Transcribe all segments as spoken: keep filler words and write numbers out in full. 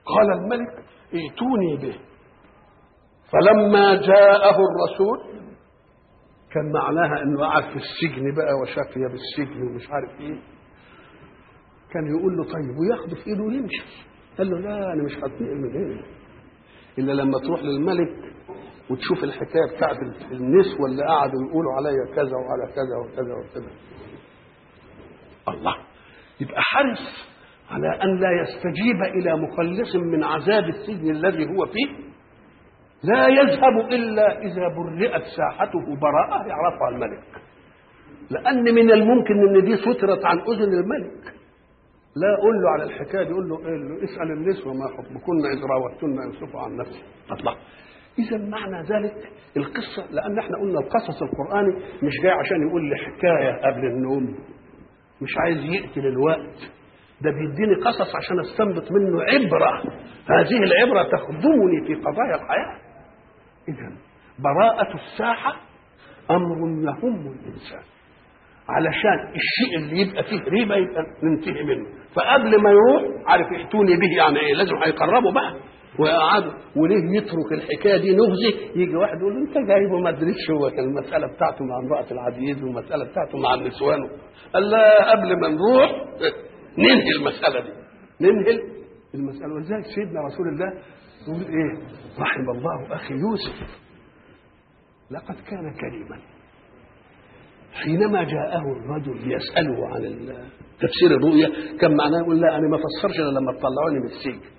قال الملك ائتوني به. فلما جاءه الرسول كان معناها انه قعد في السجن بقى وشافي بالسجن ومش عارف ايه، كان يقول له طيب وياخده في ايده ويمشي. قال له لا انا مش هتنقل من هنا الا لما تروح للملك وتشوف الحكايه بتاعت النسوه اللي قعدوا يقولوا عليا كذا وعلى كذا وكذا وكذا. الله، يبقى حرص على ان لا يستجيب الى مخلص من عذاب السجن الذي هو فيه، لا يذهب الا اذا برئت ساحته براءه يعرفها الملك، لان من الممكن ان دي سترت عن اذن الملك. لا اقول له على الحكايه دي، يقول له إيه؟ له اسال النسوه ما حكمكن اذ راوتن يوسف عن نفسه. الله، اذا معنى ذلك القصه، لان احنا قلنا القصص القراني مش جاي عشان يقول لي حكايه قبل النوم، مش عايز يقتل الوقت، ده بيديني قصص عشان استنبط منه عبره، هذه العبره تخدمني في قضايا الحياه. اذا براءه الساحه امر يهم الانسان، علشان الشيء اللي يبقى فيه ريبه يبقى ننتهي منه. فقبل ما يروح عارف ائتوني به يعني ايه، لازم هيقربوا بقى ويقعدوا. وليه يترك الحكايه دي نغزي؟ يجي واحد يقول له انت جايبه ما ادريش هو كان المساله بتاعته مع امراه العزيز والمساله بتاعته مع النسوان. قال لا قبل ما نروح ننهي المساله دي، ننهي المساله. ولذلك سيدنا رسول الله يقول ايه؟ رحم الله اخي يوسف لقد كان كريما. حينما جاءه الرجل يساله عن تفسير الرؤيا كان معناه يقول لا انا ما فسرش الا لما تطلعوني من السجن.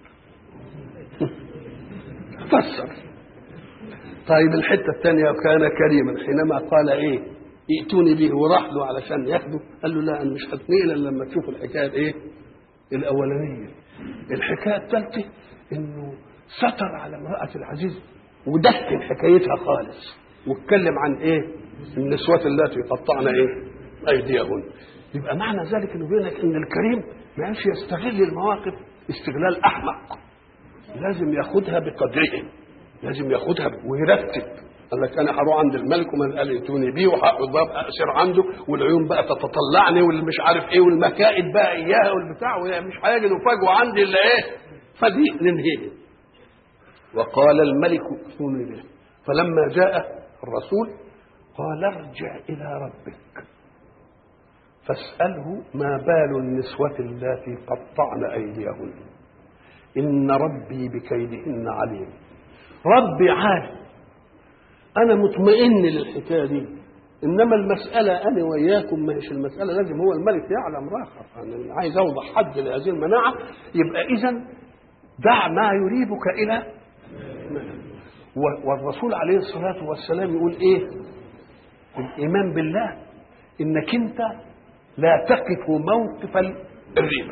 فسر. طيب الحته الثانيه كان كريما حينما قال ايه؟ ائتوني به، وراح له علشان ياخده. قال له لا انا مش هتنقل الا لما تشوف الحكايه ايه؟ الاولانيه. الحكايه الثالثه انه ستر على امراه العزيز ودكن حكايتها خالص، واتكلم عن ايه؟ النسوات اللاتي قطعن ايه؟ ايديهن. يبقى معنى ذلك انه بيقول لك ان الكريم ما يعرفش يستغل المواقف استغلال احمق، لازم ياخدها بقدرها، لازم ياخدها ويرتب. قال لك انا هروح عند الملك ومن قال ائتوني بيه وهقعد بقى اسير عنده، والعيون بقى تتطلعني واللي مش عارف ايه والمكائد بقى اياها والبتاع، ومش هيجدوا فجوه عندي الا ايه؟ فدي ننهيه. وقال الملك ائتوني به. فلما جاء الرسول قال ارجع الى ربك فاساله ما بال النسوه اللاتي قطعن ايديهن ان ربي بكيدهن عليم. ربي عالم، انا مطمئن للحكايه دي، انما المساله انا وياكم ما هيش المساله لازم هو الملك يعلم راخر. انا عايز اوضح حد لهذه المناعه. يبقى اذا دع ما يريبك الى منع. والرسول عليه الصلاه والسلام يقول ايه؟ الايمان بالله انك انت لا تقف موقف الريبه،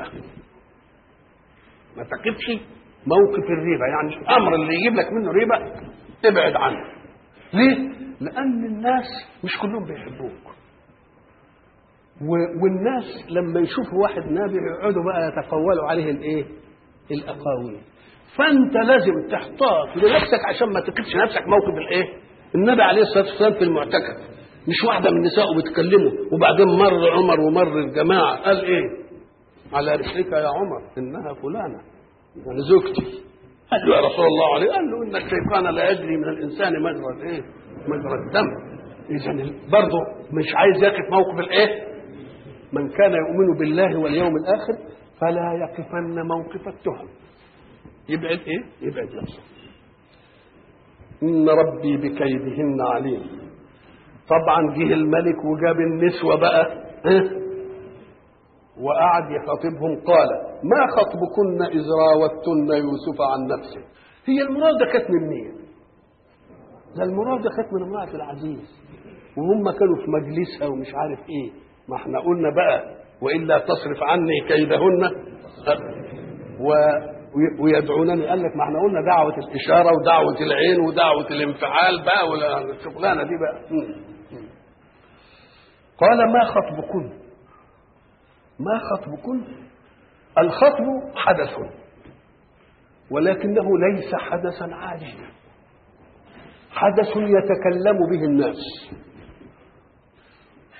ما تقفش موقف الريبه، يعني الامر اللي يجيب لك منه ريبه ابعد عنه. ليه؟ لان الناس مش كلهم بيحبوك، والناس لما يشوفوا واحد نابي يقعدوا بقى يتقولوا عليه الايه؟ الاقاويل. فانت لازم تحتاط لنفسك عشان ما تقفش نفسك موقف الايه؟ النبي عليه الصلاه والسلام في المعتكف مش واحده من النساء بتكلمه، وبعدين مر عمر ومر الجماعه قال ايه؟ على رسلك يا عمر انها فلانه يعني زوجتي. قال له يا رسول الله عليه، قال له ان الشيطان لا يجري من الانسان مجرى الايه؟ مجرى الدم. اذا برضه مش عايز يقف موقف الايه؟ من كان يؤمن بالله واليوم الاخر فلا يقفن موقف التهم. يبعد ايه؟ يبعد نفسه. ان ربي بكيدهن عليم. طبعا جه الملك وجاب النسوه بقى اه؟ وقعد يخاطبهم. قال ما خطبكن اذ راوتن يوسف عن نفسه. هي المراده كانت من مين؟ ده المراده كانت من امراه العزيز، وهم كانوا في مجلسها ومش عارف ايه. ما احنا قلنا بقى والا تصرف عني كيدهن و ويدعونني. قال لك ما احنا قلنا دعوه الاشاره ودعوه العين ودعوه الانفعال بقى ولا الشغلانه دي بقى. قال ما خطبكن؟ ما خطبكن؟ الخطب حدث ولكنه ليس حدثا عاديا، حدث يتكلم به الناس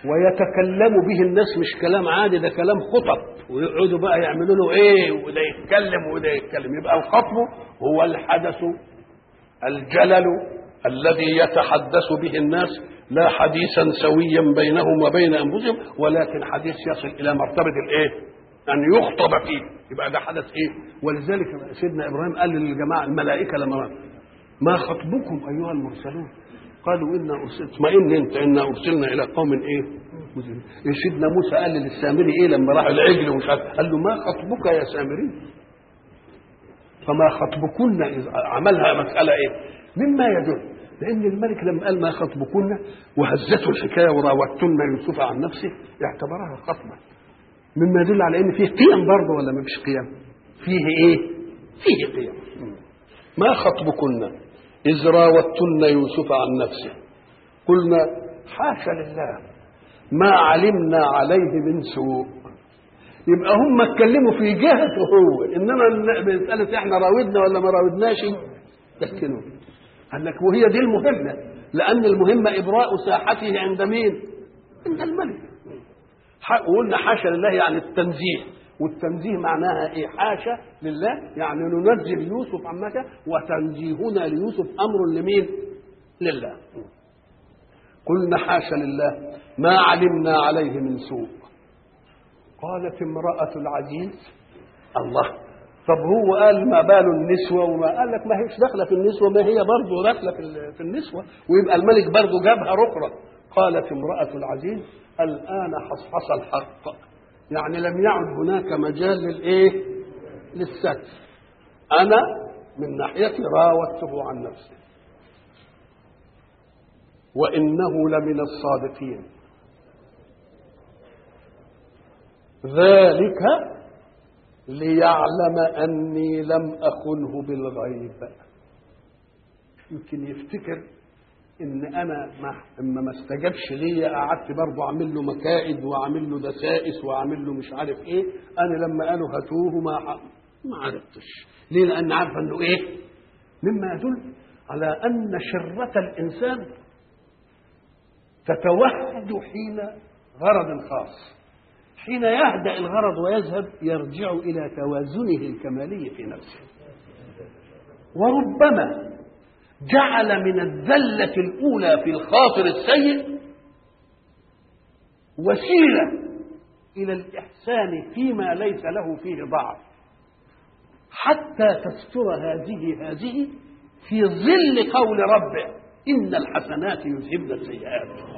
ويتكلم به الناس، مش كلام عادي، ده كلام خطب، ويقعدوا بقى يعملوا له ايه، وده يتكلم وده يتكلم. يبقى الخطب هو الحدث الجلل الذي يتحدث به الناس، لا حديثا سويا بينهم وبين انفسهم، ولكن حديث يصل الى مرتبه الايه؟ ان يخطب فيه. يبقى ده حدث ايه؟ ولذلك سيدنا ابراهيم قال للجماعه الملائكه لما ما خطبكم ايها المرسلون؟ قالوا انا ارسلت، اطمئن انت، انا ارسلنا الى قوم ايه؟ مجرمين. سيدنا موسى قال للسامري ايه لما راح العجل ومش عارف، قال له ما خطبك يا سامري؟ فما خطبكن إذ عملها مساله ايه؟ مما يدل لان الملك لما قال ما خطبكن وهزته الحكايه وراوتن يوسف عن نفسه اعتبرها خطبه، مما يدل على ان فيه قيم برضه ولا ما فيش قيم؟ فيه ايه؟ فيه قيم. ما خطبكن إذ راوتن يوسف عن نفسه قلنا حاشا لله ما علمنا عليه من سوء. يبقى هم اتكلموا في جهته هو، انما مسألة احنا راودنا ولا ما راودناش يحكنوا. قال لك وهي دي المهمة، لأن المهمة إبراء ساحته عند مين؟ عند الملك. وقلنا حاشا لله يعني التنزيه، والتنزيه معناها ايه؟ حاشا لله يعني ننزل يوسف عن مكة، وتنزيهنا ليوسف امر لمين؟ لله. قلنا حاشا لله ما علمنا عليه من سوء. قالت امرأة العزيز الله، طب هو قال ما بال النسوة، وما قال لك ما هيش داخله في النسوة، ما هي برضه داخله في النسوة، ويبقى الملك برضه جابها رقرة. قالت امرأة العزيز الآن حصحص الحق، يعني لم يعد هناك مجال للايه؟ للستر. انا من ناحيتي راودته عن نفسه وانه لمن الصادقين، ذلك ليعلم اني لم اخنه بالغيب. يمكن يفتكر ان انا ما اما ما استجابش ليا قعدت برضه اعمل له مكائد واعمل له دسائس واعمل له مش عارف ايه. انا لما قالوا هاتوه ما ما عرفتش ليه، لان عارفه انه ايه؟ مما يدل على ان شرة الانسان تتوحد حين غرض خاص، حين يهدأ الغرض ويذهب يرجع الى توازنه الكمالي في نفسه. وربما جعل من الذلة الأولى في الخاطر السيء وسيلة إلى الإحسان فيما ليس له فيه ضعف، حتى تستر هذه هذه في ظل قول ربه إن الحسنات يذهبن السيئات.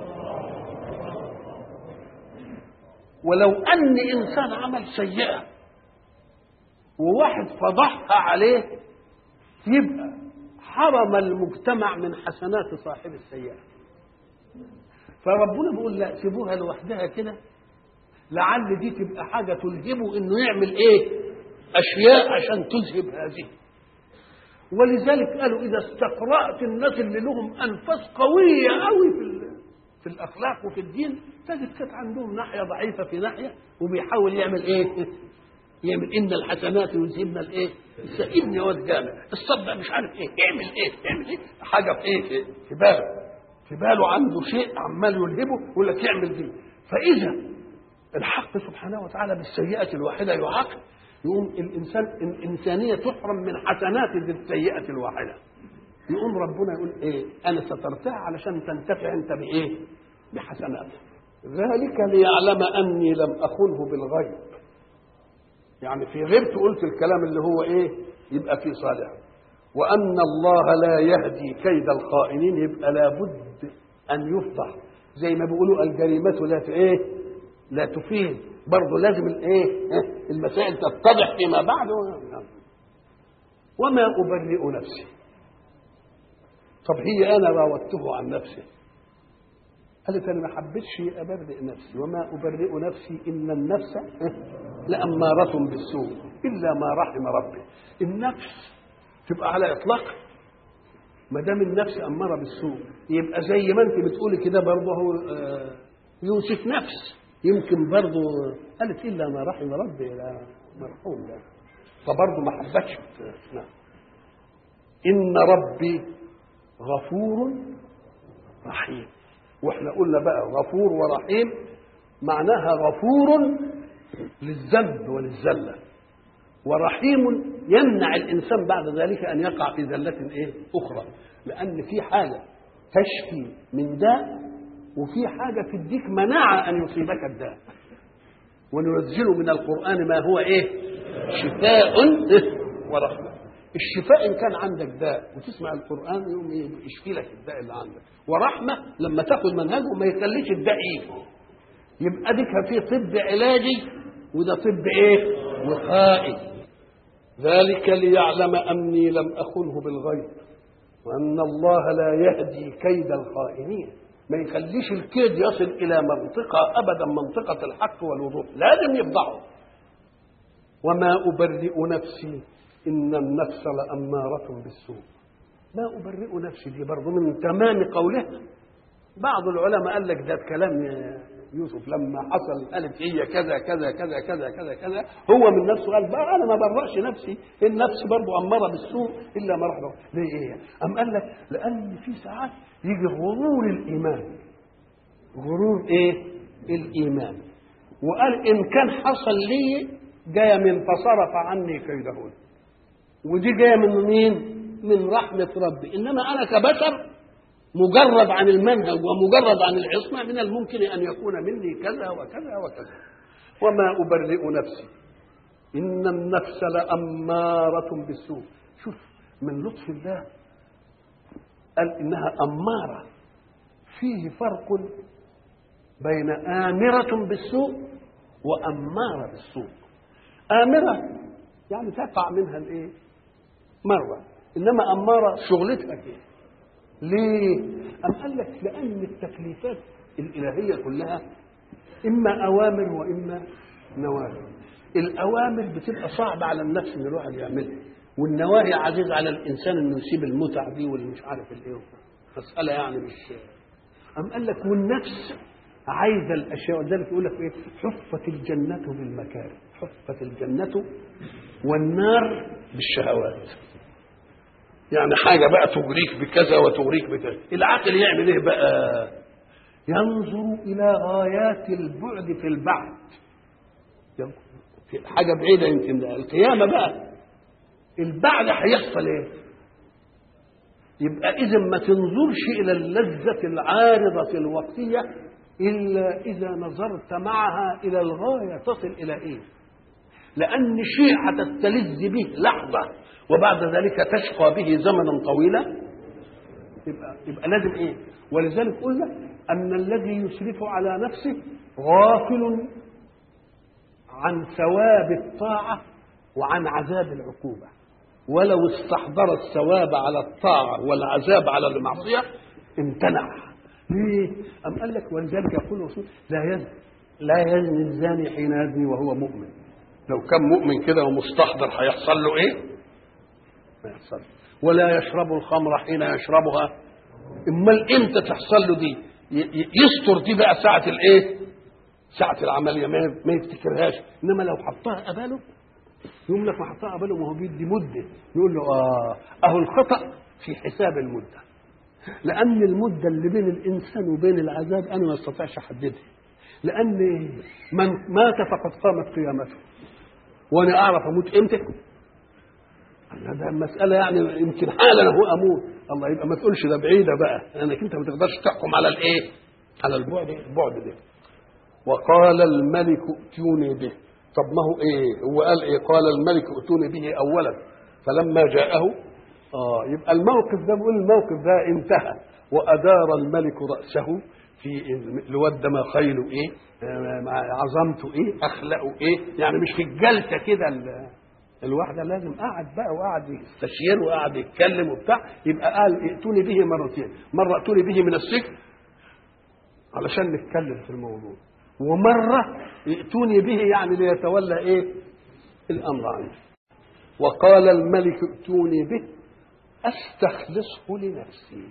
ولو أن إنسان عمل سيئة وواحد فضحها عليه يبقى حرم المجتمع من حسنات صاحب السيئة. فربنا بيقول لا، سيبوها لوحدها كده لعل دي تبقى حاجة تلهمه انه يعمل ايه؟ اشياء عشان تذهب هذه. ولذلك قالوا اذا استقرأت الناس اللي لهم انفاس قوية قوي في في الاخلاق وفي الدين، تجد كانت عندهم ناحية ضعيفة في ناحية، وبيحاول يعمل ايه؟ يعمل ان الحسنات يذهبن الايه؟ ابن يا واد جامع الصدق مش عارف ايه، اعمل ايه؟ اعمل ايه؟ حاجه في ايه؟ في باله، في باله عنده شيء عمال يلهبه يقول لك يعمل دي. فاذا الحق سبحانه وتعالى بالسيئه الواحده يعاقب، يقوم الانسان الانسانيه تحرم من حسنات ذي السيئه الواحده. يقوم ربنا يقول ايه؟ انا سترتها علشان تنتفع انت بايه؟ بحسنات. ذلك ليعلم اني لم اخنه بالغيب، يعني في غيبت قلت الكلام اللي هو ايه؟ يبقى في صالح. وان الله لا يهدي كيد الخائنين، يبقى لابد ان يفضح، زي ما بيقولوا الجريمه لا ايه؟ لا تفيد، برضه لازم الايه؟ المسائل تتضح فيما بعد. وما ابرئ نفسي، طب هي انا راودته عن نفسي، قالت انا ما حبيتش ابرئ نفسي، وما ابرئ نفسي ان النفس لاماره بالسوء الا ما رحم ربي. النفس تبقى على اطلاق، ما دام النفس اماره بالسوء يبقى زي ما انت بتقولي كده برضه هو يوسف نفس، يمكن برضه قالت الا ما رحم ربي، لا مرحوم ده، فبرضه ما حبتش. نعم. ان ربي غفور رحيم. واحنا قلنا بقى غفور ورحيم معناها غفور للذنب وللزلة، ورحيم يمنع الإنسان بعد ذلك أن يقع في زلة إيه أخرى، لأن في حاجة تشفي من داء وفي حاجة تديك مناعة أن يصيبك الداء. وننزل من القرآن ما هو إيه شفاء ورحمة. الشفاء إن كان عندك داء وتسمع القرآن يوم يشفي لك الداء اللي عندك، ورحمة لما تاخد منهجه ما يخليش الداء يجي. يبقى ديك في طب علاجي وده طب إيه وقائي. ذلك ليعلم أني لم أخنه بالغيب وأن الله لا يهدي كيد الخائنين. ما يخليش الكيد يصل إلى منطقة أبدا منطقة الحق والوضوح، لازم يفضحه. وما أبرئ نفسي إن النفس لأمارة بالسوء. ما أبرئ نفسي دي برضو من تمام قوله. بعض العلماء قال لك ده كلام يوسف لما حصل قالت هي كذا كذا كذا كذا كذا كذا، هو من نفسه قال بقى أنا ما برأش نفسي، النفس برضو أمارة بالسوء إلا ما رحمه. ليه إيه؟ أم قال لك لأن في ساعات يجي غرور الإيمان، غرور إيه الإيمان، وقال إن كان حصل لي جاية من فصرف عني كيدهن، ودي جاية من مين؟ من رحمة ربي. إنما أنا كبشر مجرد عن المنهج ومجرد عن العصمة من الممكن أن يكون مني كذا وكذا وكذا. وما أبرئ نفسي إن النفس لأمارة بالسوء. شوف من لطف الله قال إنها أمارة، فيه فرق بين آمرة بالسوء وأمارة بالسوء. آمرة يعني تقع منها الإيه مرة، إنما أمارة شغلتها كده. ليه؟ أم قال لك لأن التكليفات الإلهية كلها إما أوامر وإما نواهي. الأوامر بتبقى صعبة على النفس إن الواحد يعملها، والنواهي عزيز على الإنسان إنه يسيب المتع دي واللي مش عارف الإيه. مسألة يعني مش. أم قال لك والنفس عايزة الأشياء، ولذلك يقول لك إيه حفت الجنة بالمكاره، حفت الجنة والنار بالشهوات. يعني حاجة بقى تغريك بكذا وتغريك بكذا. العقل يعمل ايه بقى؟ ينظر الى غايات البعد في البعد، في حاجة بعيدة يمكن القيامة بقى البعد هيحصل ايه؟ يبقى اذا ما تنظرش الى اللذة العارضة الوقتية الا اذا نظرت معها الى الغاية تصل الى ايه؟ لان شيء هتستلذ به لحظة وبعد ذلك تشقى به زمنا طويلا، يبقى يبقى لازم ايه؟ ولذلك قلنا ان الذي يسرف على نفسه غافل عن ثواب الطاعه وعن عذاب العقوبه، ولو استحضر الثواب على الطاعه والعذاب على المعصيه امتنع. ليه؟ ام قال لك ولذلك يقول الرسول لا يزني لا يزني الزاني حين يزني وهو مؤمن. لو كان مؤمن كده ومستحضر هيحصل له ايه؟ ما يحصل. ولا يشرب الخمر حين يشربها. امال امتى تحصل له دي؟ يستر دي بقى ساعه الايه؟ ساعه العمليه ما يفتكرهاش. انما لو حطها قباله يقول لك ما حطها قباله ما هو بيدي مده، يقول له اه اهو الخطا في حساب المده، لان المده اللي بين الانسان وبين العذاب انا ما استطيعش احددها، لان من مات فقد قامت قيامته، وانا اعرف اموت امتى؟ هذا المسألة يعني يمكن حالا هو أموت. الله يبقى ما تقولش ده بعيدة بقى، لأنك أنت ما تقدرش تحكم على الإيه؟ على البعد البعد ده. وقال الملك ائتوني به. طب ما هو إيه؟ هو قال إيه؟ قال الملك ائتوني به أولا فلما جاءه آه يبقى الموقف ده بيقول الموقف ده انتهى. وأدار الملك رأسه في الود ما خيله إيه؟ عظمته إيه؟ أخلاقه إيه؟ يعني مش في الجلسة كده الواحدة لازم قعد بقى وقعد يستشير وقعد يتكلم وبتاع. يبقى قال ائتوني به مرتين، مرة ائتوني به من السجن علشان نتكلم في الموضوع، ومرة ائتوني به يعني ليتولى ايه الامر عنه. وقال الملك ائتوني به استخلصه لنفسي.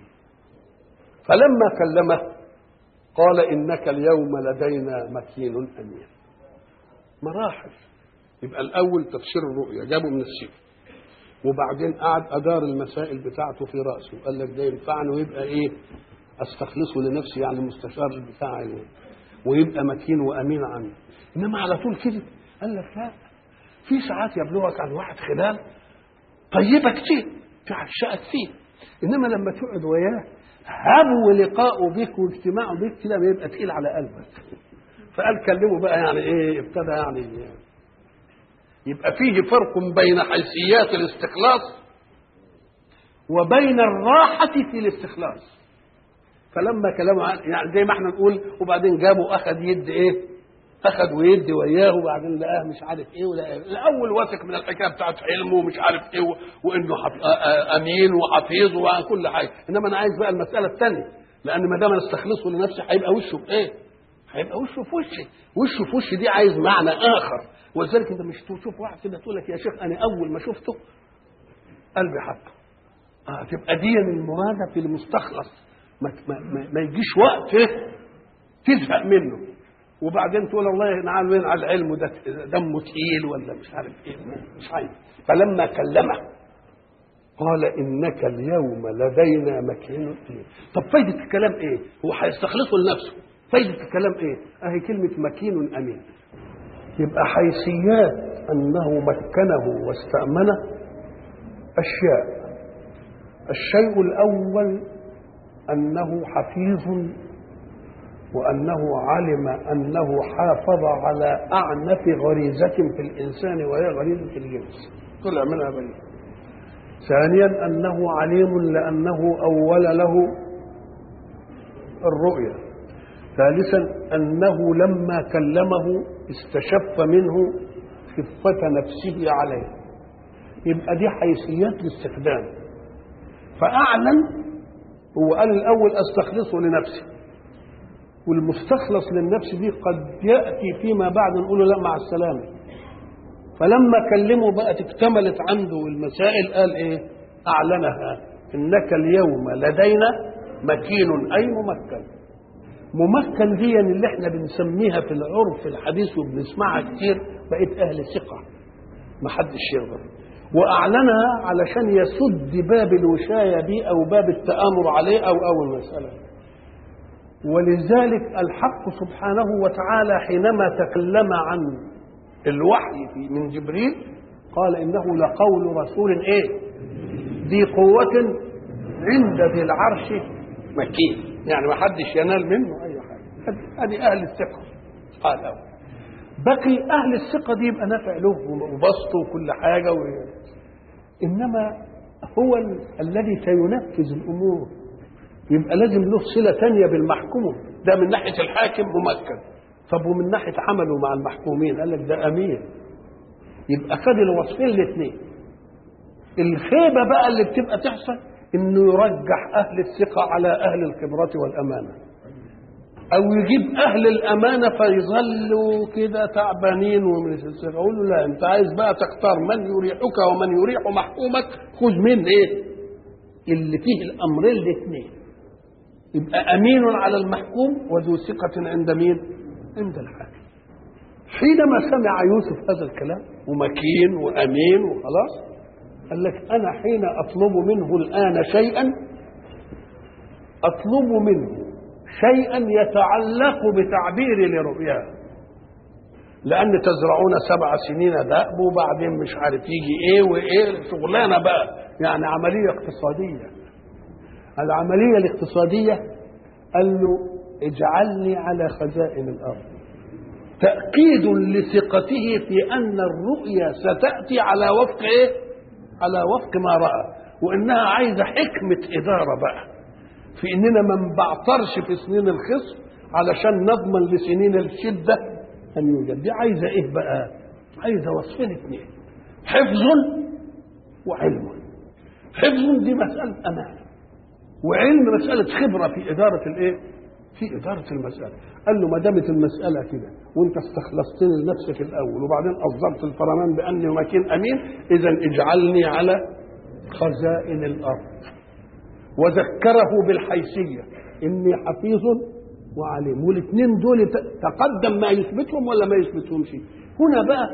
فلما كلمه قال انك اليوم لدينا مكين امين. مراحل. يبقى الأول تفسير الرؤيا جابه من السجن، وبعدين قعد أدار المسائل بتاعته في رأسه، قال لك ده ينفعني ويبقى إيه استخلصه لنفسي يعني المستشار بتاعي ويبقى مكين وامين عني. انما على طول كده قال لك لا، في ساعات يبلغك عن واحد خلال طيبه كتير تعشقك فيه، انما لما تقعد وياه هبو لقاؤه بك واجتماعه بك كده بيبقى تقيل على قلبك. فقال كلمه بقى يعني ايه، ابتدى يعني يبقى فيه فرق بين حيثيات الاستخلاص وبين الراحة في الاستخلاص. فلما كلامه يعني زي ما احنا نقول وبعدين جابه اخذ يد ايه، اخذ ويدي وياه وبعدين لقاه مش عارف ايه ولا إيه. الاول واثق من الحكايه بتاعت علمه ومش عارف ايه وانه امين وحفيظ وعن كل حاجه، انما انا عايز بقى المساله الثانيه، لان ما دام انا استخلصه لنفسي هيبقى وشه بايه؟ هيبقى وشه في وشي، وشه في وشي دي عايز معنى اخر. ولذلك انت مش تشوف واحد كده تقول لك يا شيخ انا اول ما شفته قلبي حطه. اه تبقى دي المراده في المستخلص، ما, ما, ما, ما يجيش وقت تزهق منه وبعدين تقول الله ينعل وين على العلم ده دمه تقيل ولا مش عارف ايه، مش عارف. فلما كلمه قال انك اليوم لدينا مكين فيه. طب فايده الكلام ايه؟ هو هيستخلصه لنفسه، فايده الكلام ايه؟ اهي كلمه مكين امين. يبقى حيثيات انه مكنه واستامنه اشياء. الشيء الاول انه حفيظ وأنه علم أنه حافظ على أعنف غريزة في الإنسان وهي غريزة الجنس، طلع منها بريء. ثانيا أنه عليم لأنه أول له الرؤية. ثالثا أنه لما كلمه استشف منه خفة نفسه عليه. يبقى دي حيثيات الاستخدام. فأعلن، هو قال الأول أستخلصه لنفسي، والمستخلص للنفس دي قد يأتي فيما بعد نقول له لا مع السلامة. فلما كلمه بقى اكتملت عنده المسائل قال ايه؟ أعلنها إنك اليوم لدينا مكين أي ممكن. ممكن دي اللي احنا بنسميها في العرف الحديث وبنسمعها كتير بقيت أهل ثقة ما حدش يقدر. وأعلنها علشان يسد باب الوشاية بيه أو باب التآمر عليه أو أو المسألة. ولذلك الحق سبحانه وتعالى حينما تكلم عن الوحي من جبريل قال إنه لقول رسول إيه؟ ذي قوة عند ذي العرش مكين، يعني ما حدش ينال منه أي حاجة. هذه أهل الثقة. قال أول بقي أهل الثقة دي يبقى نافع له وبسطه وكل حاجة و... إنما هو ال... الذي سينفذ الأمور يبقى لازم له صلة تانية بالمحكوم. ده من ناحية الحاكم ممكن، طب ومن ناحية عمله مع المحكومين قال لك ده أمين. يبقى خد الوصفين الاثنين. الخيبة بقى اللي بتبقى تحصل إنه يرجح أهل الثقة على أهل الخبرة والأمانة، أو يجيب أهل الأمانة فيظلوا كده تعبانين ومن الثقة. أقول له لا، أنت عايز بقى تختار من يريحك ومن يريح محكومك، خذ من إيه؟ اللي فيه الأمرين الاثنين. يبقى أمين على المحكوم وذو ثقة عند مين؟ عند الحاكم. حينما سمع يوسف هذا الكلام ومكين وأمين وخلاص قال لك أنا حين أطلب منه الآن شيئا أطلب منه شيئا يتعلق بتعبيري لرؤياه، لأن تزرعون سبع سنين دأب وبعدين مش عارف يجي إيه وإيه شغلانة بقى، يعني عملية اقتصادية. العملية الاقتصادية قال له اجعلني على خزائن الأرض، تأكيد لثقته في أن الرؤيا ستأتي على وفق إيه؟ على وفق ما رأى، وإنها عايزة حكمة إدارة بقى في إننا ما نبعترش في سنين الخصم علشان نضمن لسنين الشدة أن يوجد. دي عايزة إيه بقى؟ عايزة وصفين اثنين، حفظ وعلم. حفظ دي مسألة أمانة، وعلم مسألة خبرة في إدارة الإيه؟ في إدارة المسألة. قال له ما دامت المسألة كده وأنت استخلصتني لنفسك الأول وبعدين أصدرت الفرمان بأني مكين أمين، إذا اجعلني على خزائن الأرض. وذكره بالحيثية إني حفيظ وعليم، والاثنين دول تقدم ما يثبتهم ولا ما يثبتهمش. هنا بقى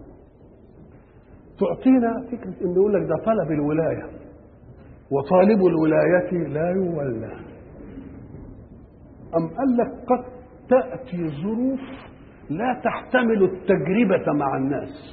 تعطينا فكرة إنه يقول لك ده طلب الولاية، وطالب الولاية لا يولى. أم قال لك قد تأتي ظروف لا تحتمل التجربة مع الناس،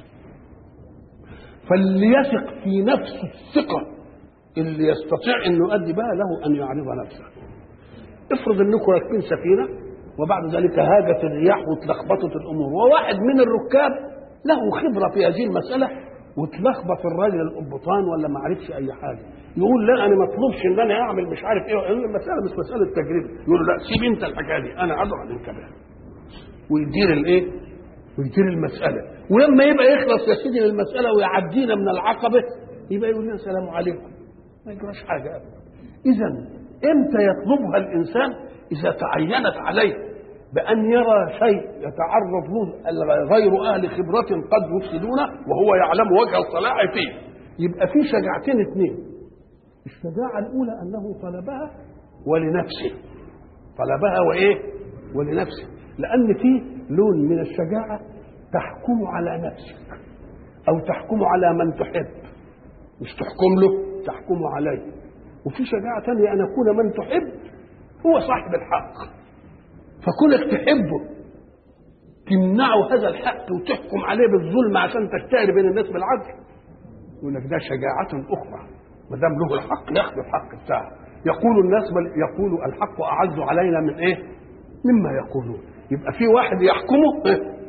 فليثق في نفسه الثقة اللي يستطيع أن يؤدي بها له أن يعرض نفسه. افرض أنكم راكبين سفينة وبعد ذلك هاجت الرياح وتلخبطت الأمور، وواحد من الركاب له خبرة في هذه المسألة وتلخبط الراجل القبطان ولا ما عرفش أي حاجة، يقول لا أنا ما اطلبش إن أنا أعمل مش عارف إيه، المسألة مش مسألة تجربة، يقول لا سيب أنت الحكاية دي أنا أضرب الكلام، ويدير الإيه؟ ويدير المسألة. ولما يبقى يخلص يا سيدي المسألة ويعدينا من العقبة يبقى يقول لنا السلام عليكم، ما يجراش حاجة أبدا. إذا إمتى يطلبها الإنسان؟ إذا تعينت عليه بأن يرى شيء يتعرض له غير أهل خبرة قد يفسدونه وهو يعلم وجه الصلاح فيه. يبقى في شجاعتين اثنين، الشجاعة الأولى أنه طلبها ولنفسه، طلبها وإيه؟ ولنفسه، لأن في لون من الشجاعة تحكم على نفسك أو تحكم على من تحب، مش تحكم له، تحكم عليه. وفي شجاعة ثانية أن يكون من تحب هو صاحب الحق، فكونك تحبه تمنعه هذا الحق وتحكم عليه بالظلم عشان تشتهر بين الناس بالعدل، يقول لك ده شجاعة أخرى، ما دام له الحق ياخذ الحق بتاعه. يقول الناس بل يقول الحق أعز علينا من إيه؟ مما يقولون. يبقى في واحد يحكمه إيه؟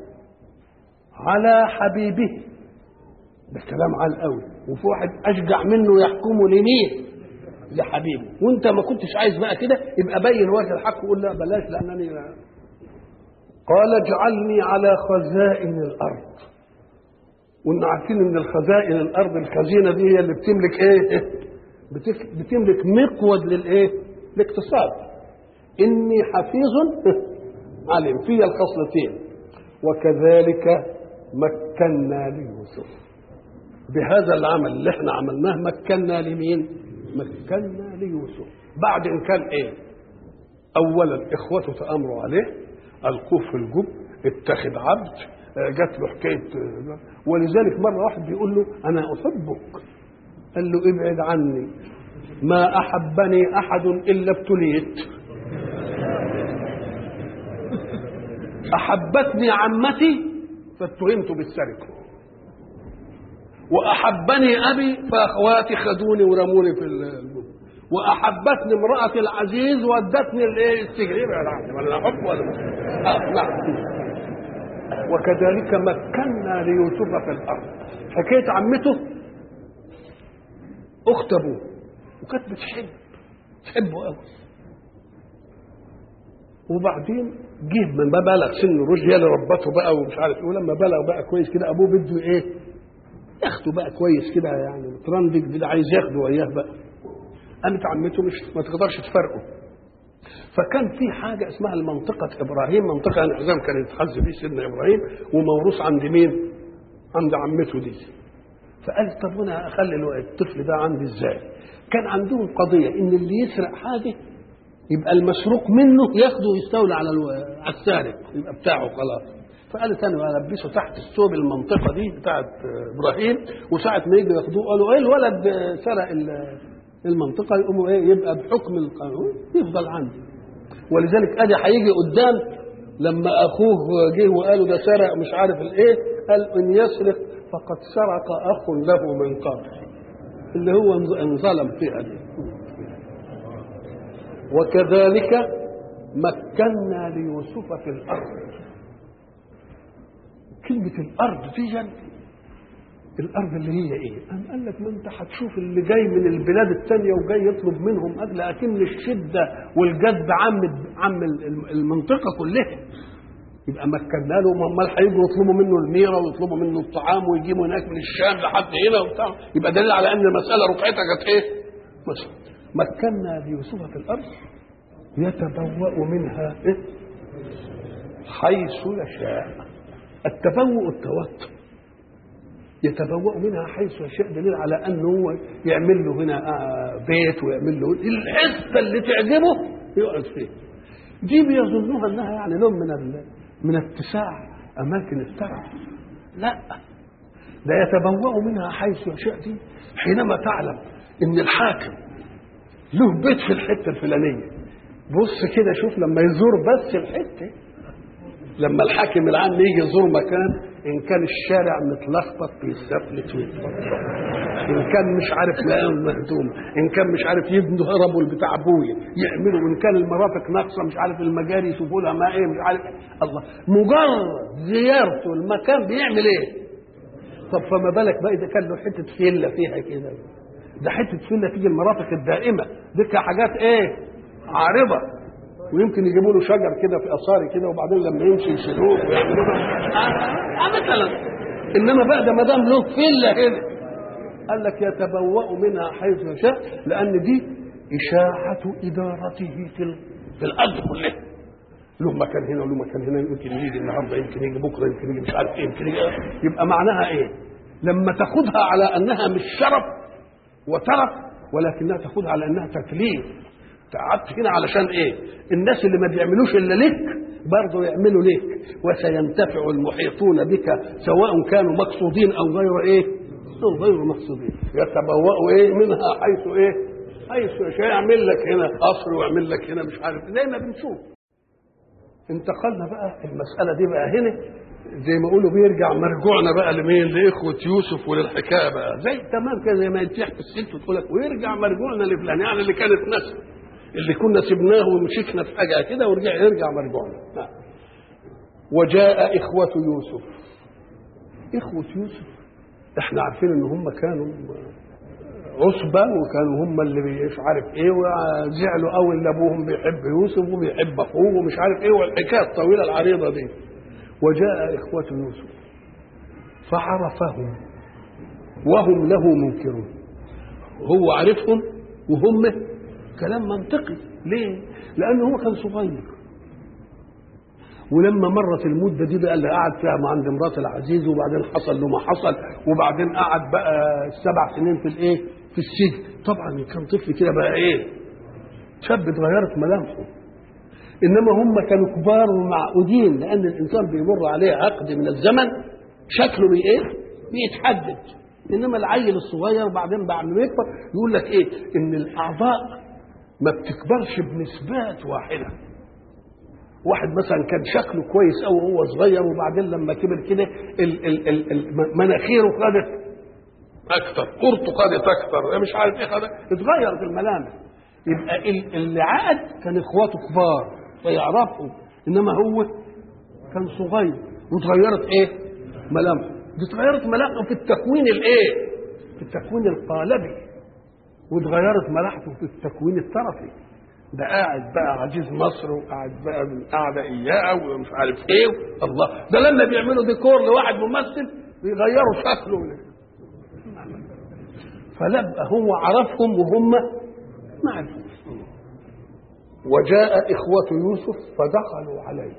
على حبيبه، ده كلام عال قوي، وفي واحد أشجع منه يحكمه لمين؟ لحبيبه. وانت ما كنتش عايز بقى كده يبقى بين وجه الحق وقول لا بلاش لانني لا. قال اجعلني على خزائن الارض، وان عارفين ان الخزائن الارض الخزينه دي هي اللي بتملك ايه؟ بتملك مقود للايه؟ الاقتصاد. اني حفيظ عليم، فيها الخصلتين. وكذلك مكنا ليوسف، بهذا العمل اللي احنا عملناه مكنا لمين؟ مكنا ليوسف. بعد ان كان ايه؟ اولا اخوته تامروا عليه، القوه في الجب، اتخذ عبد، جات له حكايه. ولذلك مره واحد بيقول له انا احبك، قال له ابعد عني، ما احبني احد الا ابتليت. احبتني عمتي فاتهمت بالسرقه، واحبني ابي فاخواتي خدوني ورموني في الجب، واحبتني امراه العزيز ودتني الايه؟ السجن. يبقى ولا احب ولا اه نعم. وكذلك مكنا ليوسف في الارض. حكايه عمته اخت ابوه وكانت بتحب تحبه قوي، وبعدين جه من بقى بلغ سن الرشد، هي اللي ربته بقى ومش عارف ايه، ولما بلغ بقى كويس كده ابوه بده ايه؟ ياخده بقى كويس كده، يعني مترندج كده عايز ياخده وياه بقى. قامت عمته مش ما تقدرش تفرقه، فكان في حاجه اسمها المنطقه ابراهيم، منطقه الحزام كان يتحز بيه سيدنا ابراهيم وموروث عند مين؟ عند عمته دي. فقال طب وانا اخلي الطفل ده عندي ازاي؟ كان عندهم قضيه ان اللي يسرق حاجه يبقى المسروق منه ياخده ويستولى على على السارق، يبقى بتاعه خلاص. فقالت انا البسه تحت الثوب المنطقه دي بتاعت ابراهيم، وساعه ما يجوا ياخدوه قالوا ايه الولد سرق المنطقه، يقوموا ايه؟ يبقى بحكم القانون يفضل عندي. ولذلك ادي هيجي قدام لما اخوه جه وقالوا ده سرق مش عارف الايه، قال ان يسرق فقد سرق اخ له من قبل، اللي هو انظلم فيها دي. وكذلك مكنا ليوسف في الارض. كلمه الارض دي الارض اللي هي ايه؟ قام قال لك ما انت هتشوف اللي جاي من البلاد الثانيه وجاي يطلب منهم اجل اكن الشده والجد عم عم المنطقه كلها. يبقى مكنا له، امال هيجوا يطلبوا منه الميره ويطلبوا منه الطعام ويجيبوا هناك من الشام لحد هنا وبتاع، يبقى دليل على ان المساله رقعتها كانت ايه؟ مثلا مكنا ليوسف في الارض يتبوأ منها إيه؟ حيث يشاء. التبوء التوتر، يتبوأ منها حيث يشاء دليل على انه هو يعمل له هنا بيت ويعمل له الحته اللي تعجبه يقعد فيه. دي بيظنوها انها يعني نوع من من اتساع اماكن الترف. لا، ده يتبوأ منها حيث يشاء دي حينما تعلم ان الحاكم له بيت في الحته الفلانيه بص كده شوف لما يزور بس الحته، لما الحاكم العام يجي يزور مكان، ان كان الشارع متلخبط بيستفلت ويتفضل، ان كان مش عارف لا مهدوم، ان كان مش عارف يبنوا هربوا بتاع ابويا يعملوا، وان كان المرافق ناقصه مش عارف المجاري يشوفوا لها ما ايه مش عارف. الله، مجرد زيارته المكان بيعمل ايه؟ طب فما بالك بقى اذا كان له حته فيلا فيها كده، ده حته فيلا تيجي المرافق الدائمه دي حاجات ايه؟ عارضه، ويمكن يجيبوا له شجر كده في اثاري كده وبعدين لما يمشي يشيلوه ويعملوا له مثلا. انما بقى ده ما دام له فيلا هنا قال لك يتبوأ منها حيث يشاء، لان دي اشاعه ادارته في في الارض كلها. له مكان هنا وله مكان هنا، يمكن يجي النهارده يمكن يجي بكره يمكن يجي مش عارف ايه يمكن يجي. يبقى معناها ايه؟ لما تاخدها على انها مش شرف وترف، ولكنها تاخدها على انها تكليف. قعدت هنا علشان ايه؟ الناس اللي ما بيعملوش الا لك برضه يعملوا لك، وسينتفع المحيطون بك سواء كانوا مقصودين او غير ايه؟ او غير مقصودين. يتبوأوا ايه منها حيث ايه؟ حيث يشاء. يعمل لك هنا قصر ويعمل لك هنا مش عارف، زي ما بنشوف. انتقلنا بقى المساله دي بقى هنا زي ما يقولوا بيرجع مرجوعنا بقى لمين؟ لاخوه يوسف وللحكايه بقى زي تمام كده، زي ما ينتح في السلف وتقول لك ويرجع مرجوعنا لفلان، يعني اللي كانت نسل اللي كنا سبناه ومشيكنا في حاجه كده ورجع يرجع مرجوعنا. وجاء اخوه يوسف. اخوه يوسف احنا عارفين ان هم كانوا عصبه، وكانوا هم اللي مش عارف ايه، وزعلوا قوي ان ابوهم بيحب يوسف وبيحب اخوه ومش عارف ايه، والحكايه الطويله العريضه دي. وجاء اخوه يوسف فعرفهم وهم له منكرون. هو عرفهم وهم كلام منطقي. ليه؟ لانه هو كان صغير، ولما مرت المده دي بقى اللي قعد فيها عند مرات العزيز، وبعدين حصل له ما حصل، وبعدين قعد بقى سبع سنين في الايه؟ في السجن. طبعا كان طفل كده بقى ايه؟ شاب اتغيرت ملامحه. انما هم كانوا كبار ومعقودين، لان الانسان بيمر عليه عقد من الزمن شكله بي ايه؟ بيتحدد. انما العيل الصغير بعدين بعد ما يكبر يقول لك ايه؟ ان الاعضاء ما بتكبرش بنسبات واحده. واحد مثلا كان شكله كويس قوي وهو صغير، وبعدين لما كبر كده مناخيره خدت اكتر، قرطه خدت اكتر، مش عارف ايه خدت، اتغيرت الملامح. يبقى اللي عقد كان اخواته كبار فيعرفوا، انما هو كان صغير واتغيرت ايه؟ ملامحه. دي اتغيرت ملامحه في التكوين الايه؟ في التكوين القالبي، واتغيرت ملامحه في التكوين الطرفي. ده قاعد بقى عزيز مصر، وقاعد بقى من قاعده اياه ومش عارف ايه. الله، ده لما بيعملوا ديكور لواحد ممثل بيغيروا شكله. فلبقى هو عرفهم وهم ما عرفوش. وجاء اخوه يوسف فدخلوا عليه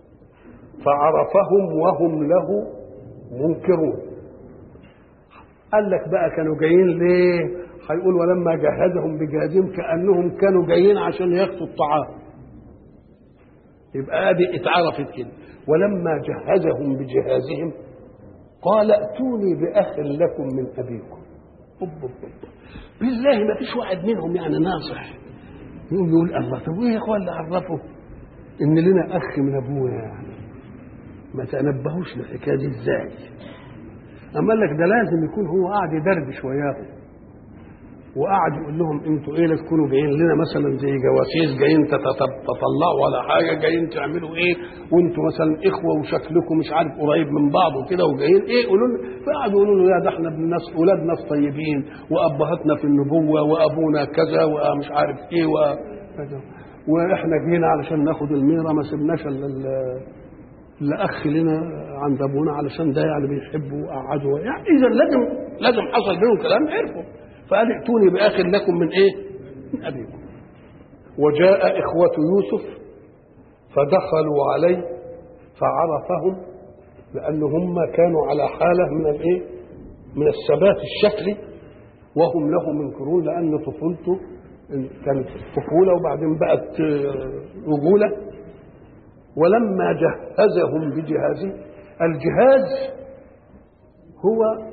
فعرفهم وهم له منكرون. قال لك بقى كانوا جايين ليه؟ هيقول ولما جهزهم بجهازهم كأنهم كانوا جايين عشان ياخدوا الطعام. يبقى ادي اتعرفت كده. ولما جهزهم بجهازهم قال ائتوني بأخ لكم من أبيكم. أب أب أب. بالله ما فيش واحد منهم يعني ناصح يقول يقول الله طب ايه يا اخوان اللي عرفوا ان لنا اخ من ابونا؟ يعني ما تنبهوش للحكايه دي ازاي؟ اما قال لك ده لازم يكون هو قاعد يدردش وياهم، وقعد يقول لهم انتوا ايه لا تكونوا جايين لنا مثلا زي جواسيس جايين تطلعوا ولا حاجه، جايين تعملوا ايه وانتوا مثلا اخوه وشكلكم مش عارف قريب من بعض وكده وجايين ايه قولوا لنا. فقعدوا يقولوا له يا ده احنا ابن ناس اولاد ناس طيبين وابهاتنا في النبوه وابونا كذا ومش عارف ايه وكذا، واحنا جينا علشان ناخد الميره ما سبناش الا الاخ لنا عند ابونا علشان ده يعني بيحبه وقعدوا يعني. اذا لازم لازم حصل بينهم كلام عرفوا. فقال ائتوني بأخ لكم من ايه؟ من أبيكم. وجاء إخوة يوسف فدخلوا عليه فعرفهم، لأن هم كانوا على حالة من الايه؟ من الثبات الشكلي وهم له منكرون، لأن طفولته كانت طفولة وبعدين بقت رجولة. ولما جهزهم بجهازه، الجهاز هو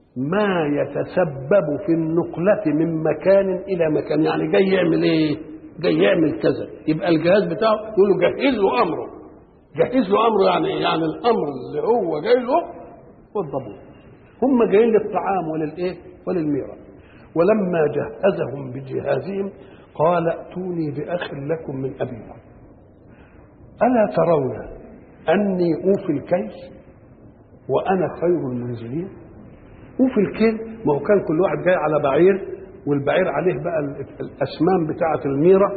ما يتسبب في النقلة من مكان إلى مكان. يعني جاي يعمل إيه؟ جاي يعمل كذا، يبقى الجهاز بتاعه يقول له جهز له امره. جهز له امره يعني يعني الامر اللي هو جاي له والضبط. هم جايين للطعام وللايه وللميرة. ولما جهزهم بجهازهم قال ائتوني باخ لكم من ابيكم الا ترون اني اوفي الكيل وانا خير المنزلين. اوفي الكيل، ما هو كان كل واحد جاي على بعير، والبعير عليه بقى الاسمام بتاعه الميره،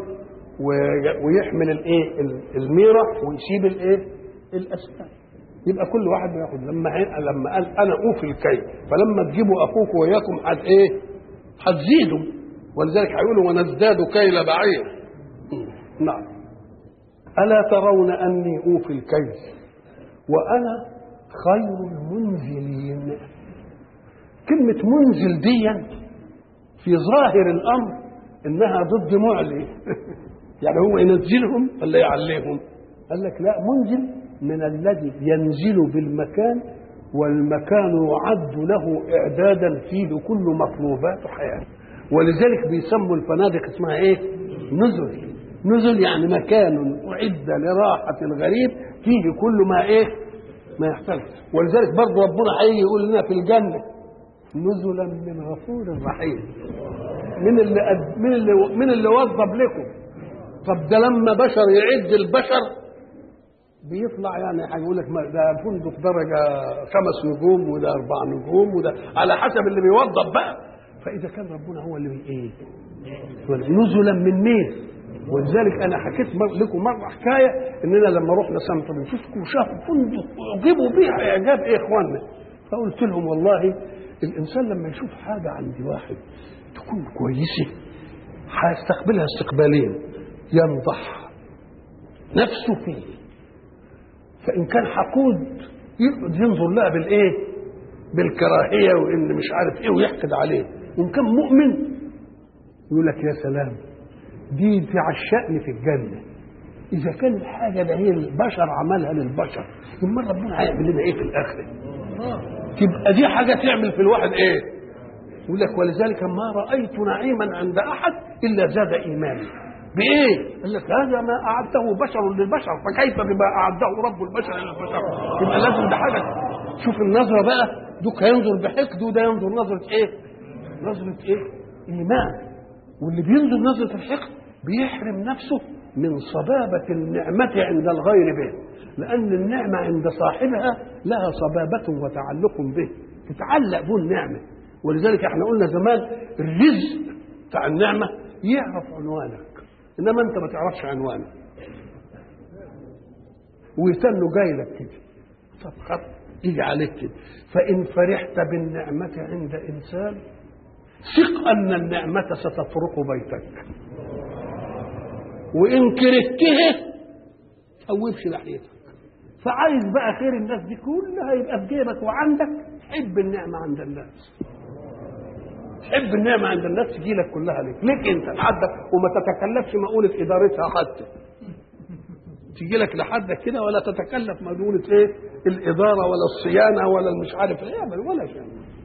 ويحمل الايه الميره ويسيب الايه الاسمام. يبقى كل واحد بياخد. لما لما قال انا اوفي الكيل، فلما تجيبوا اخوكم وياكم حد ايه هتزيدوا، ولذلك هيقولوا ونزداد كيل بعير. نعم. الا ترون اني اوفي الكيل وانا خير المنزلين. كلمه منزل دي في ظاهر الامر انها ضد معلي يعني هو ينزلهم ولا يعليهم؟ قال لك لا، منزل من الذي ينزل بالمكان والمكان يعد له اعدادا فيه كل مطلوبات حياته، ولذلك بيسموا الفنادق اسمها ايه؟ نزل. نزل يعني مكان اعد لراحه الغريب فيه كل ما ايه ما يحتاج. ولذلك برضه ربنا هيجي يقول لنا في الجنه نزلا من غفور رحيم. من اللي أد... من اللي من اللي وظب لكم. طب ده لما بشر يعد البشر بيطلع يعني هيقول لك ده فندق درجه خمس نجوم وده اربع نجوم وده على حسب اللي بيوظب بقى. فاذا كان ربنا هو اللي ايه نزلا من مين. ولذلك انا حكيت لكم مره حكايه اننا لما رحنا سان فرانسيسكو وشافوا فندق وجيبوا بيه اعجاب ايه اخواننا، فقلت لهم والله الانسان لما يشوف حاجه عند واحد تكون كويسه هيستقبلها استقبالين، ينضح نفسه فيه، فان كان حقود يقعد ينظر لها بالايه بالكراهيه وان مش عارف ايه ويحقد عليه، وان كان مؤمن يقول لك يا سلام دي في عالشأن في الجنه. اذا كان الحاجه ده هي البشر عملها للبشر، امال ربنا هيعمل لنا ايه في الاخره؟ تبقى دي حاجه تعمل في الواحد ايه؟ يقول لك ولذلك ما رايت نعيما عند احد الا زاد ايماني. بايه؟ قال لك هذا ما اعده بشر للبشر فكيف بما اعده رب البشر للبشر؟ يبقى لازم ده حاجه. شوف النظره بقى، دوك هينظر بحقد وده ينظر نظره ايه؟ نظره ايه؟ ايمان. واللي بينظر نظره الحقد بيحرم نفسه من صبابه النعمه عند الغير به، لان النعمه عند صاحبها لها صبابه وتعلق به، تتعلق به النعمه. ولذلك احنا قلنا زمان الرزق بتاع النعمه يعرف عنوانك، انما انت ما تعرفش عنوانك ويتنه جاي لك كده طب خط يجي عليك كده. فان فرحت بالنعمه عند انسان ثق ان النعمه ستطرق بيتك، وان كرهته توبش ناحيتك. فعايز بقى خير الناس دي كلها يبقى في جيبك وعندك، حب النعمه عند الناس، تحب النعمة عند الناس تجي لك كلها ليك ليك انت لحدك، وما تتكلفش مقولة ادارتها حتى تجي لك لحدك كده، ولا تتكلف مقولة ايه الادارة ولا الصيانة ولا المش عارف ايه ولا شيء.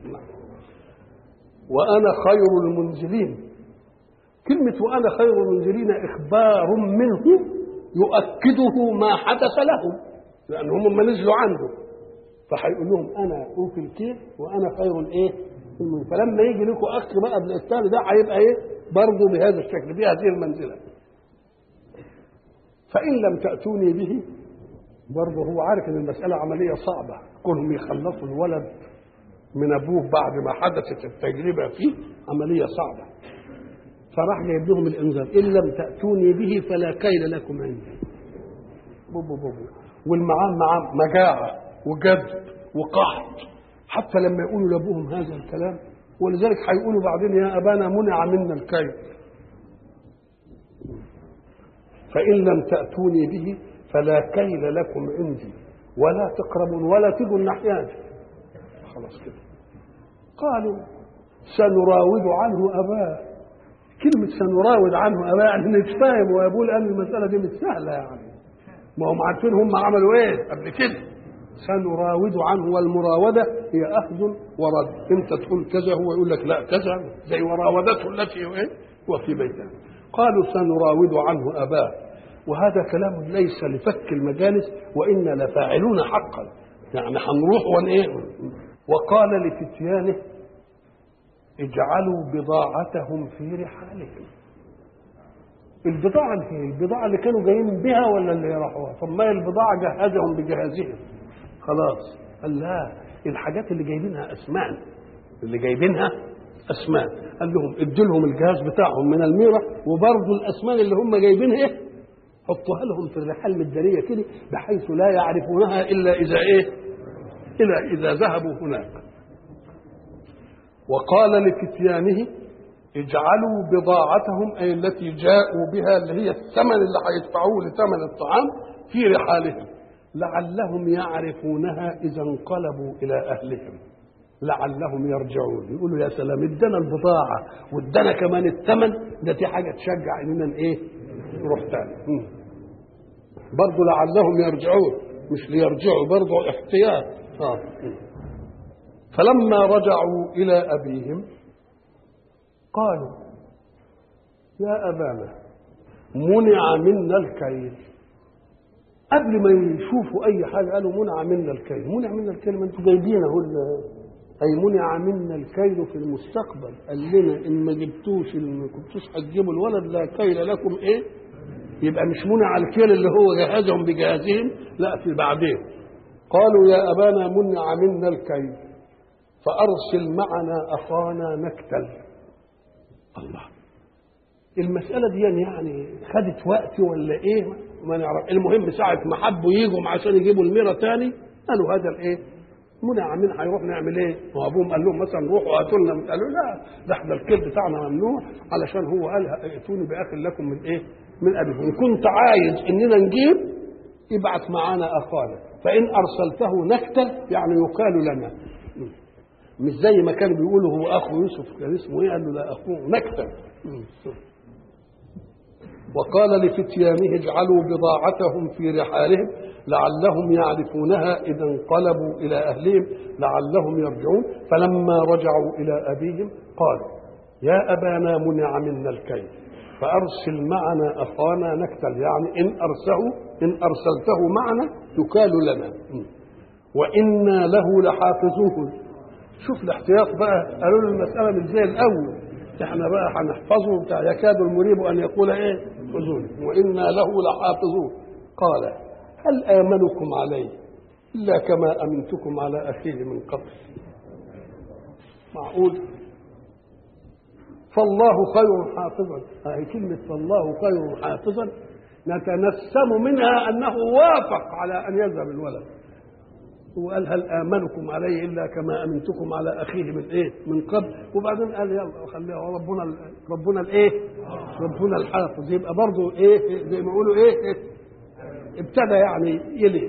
وانا خير المنزلين، كلمة وانا خير المنزلين اخبار منه يؤكده ما حدث لهم، لان هم ما نزلوا عنده فهيقول لهم انا اوفي الكيل وانا خير الايه. فلما يجي لكم اخ بقى ابن الثاني ده هيبقى ايه برضه بهذا الشكل بهذه المنزله. فان لم تاتوني به، برضه هو عارف ان المساله عمليه صعبه، كونهم يخلصوا الولد من ابوه بعد ما حدثت التجربه فيه عمليه صعبه، فراح جايب لهم الانذار ان لم تاتوني به فلا كيل لكم عندي. بوبو بوبو والمعام معاه مجاعه وجد وقحط، حتى لما يقولوا لابوهم هذا الكلام. ولذلك هيقولوا بعدين يا ابانا منع منا الكيل. فان لم تاتوني به فلا كيل لكم عندي ولا تقربون ولا تجوا الناحيات. خلاص كده. قالوا سنراود عنه اباه. كلمه سنراود عنه اباه يعني نتفاهم ويقول ان المساله دي مش سهله، يعني ما هم عارفين هم عملوا ايه قبل كده. سنراود عنه، والمراوده هي اخذ ورد، انت تقول كذا هو يقول لك لا كذا، زي وراودته التي ايه وفي بيتها. قالوا سنراود عنه أباه، وهذا كلام ليس لفك المجالس، وإنا لفاعلون حقا، يعني هنروح ونإيه. وقال لفتيانه اجعلوا بضاعتهم في رحالهم. البضاعة اللي هي البضاعة اللي كانوا جايين بها ولا اللي راحوها؟ طب ما البضاعة جهزهم بجهازهم خلاص. قال لا، الحاجات اللي جايبينها أسمان، اللي جايبينها أسمان. قال لهم ادوا لهم الجهاز بتاعهم من الميرة، وبرضه الأسمان اللي هم جايبينها إيه حطوها لهم في الرحال المدارية كده، بحيث لا يعرفونها إلا إذا إيه إلا إذا ذهبوا هناك. وقال لفتيانه اجعلوا بضاعتهم، أي التي جاءوا بها اللي هي الثمن اللي هيدفعوه لثمن الطعام، في رحالهم لعلهم يعرفونها إذا انقلبوا إلى أهلهم لعلهم يرجعون. يقولوا يا سلام، ادانا البضاعة وادانا كمان الثمن، ده دي حاجة تشجع إننا إيه نروح تاني. برضه لعلهم يرجعون، مش ليرجعوا، برضه احتياط. آه. فلما رجعوا إلى أبيهم قالوا يا أبانا منع منا الكيل. قبل ما يشوفوا أي حاجة قالوا منع منا الكيل. منع منا الكيل، ما انتوا جايبينه، أي منع منا الكيل في المستقبل. قال لنا إن ما جبتوش، إن ما كنتوش هتجيبوا الولد لا كيل لكم إيه. يبقى مش منع الكيل اللي هو جهازهم بجهازهم، لا، في بعدين. قالوا يا أبانا منع منا الكيل فأرسل معنا أخانا نكتل. الله، المسألة دي يعني خدت وقت ولا إيه ما نعرف. المهم ساعة ما حبوا يجوا عشان يجيبوا الميرة تاني قالوا هذا الإيه منع من هيروح نعمل إيه. وأبوهم قال لهم مثلا روحوا هاتوا لنا، قالوا لا، ده احنا الكيل بتاعنا ممنوع، علشان هو قال ائتوني بأخ لكم من إيه من أبيكم. إن كنت عايز إننا نجيب ابعث معانا أخانا، فإن أرسلته نكتل يعني يقال لنا، مش زي ما كانوا بيقولوا هو أخو يوسف كان اسمه إيه، قال له لا أخوه نكتل. وقال لفتيانه اجعلوا بضاعتهم في رحالهم لعلهم يعرفونها إذا انقلبوا إلى أهلهم لعلهم يرجعون. فلما رجعوا إلى أبيهم قالوا يا أبانا منع منا الكيل فأرسل معنا أخانا نكتل، يعني إن أرسله إن أرسلته معنا يكال لنا وإنا له لحافظوه. شوف الاحتياط بقى، قالوا له المسألة مش زي الأول، احنا بقى هنحفظه بتاع يكاد المريب أن يقول ايه خذوني وإنا له لحافظوه. قال هل آمنكم عليه إلا كما أمنتكم على أخيه من قبل. معقول؟ فالله خير حافظا. هذه كلمة فالله خير حافظا نتنسم منها أنه وافق على أن يذهب الولد، وقال هل آمنكم عليه إلا كما أمنتكم على أخيه من إيه من قبل. وبعدين قال يلا خليها ربنا ربنا الإيه ربنا الحافظ. يبقى برضه إيه زي ما يقولوا إيه, إيه ابتدى يعني يلي.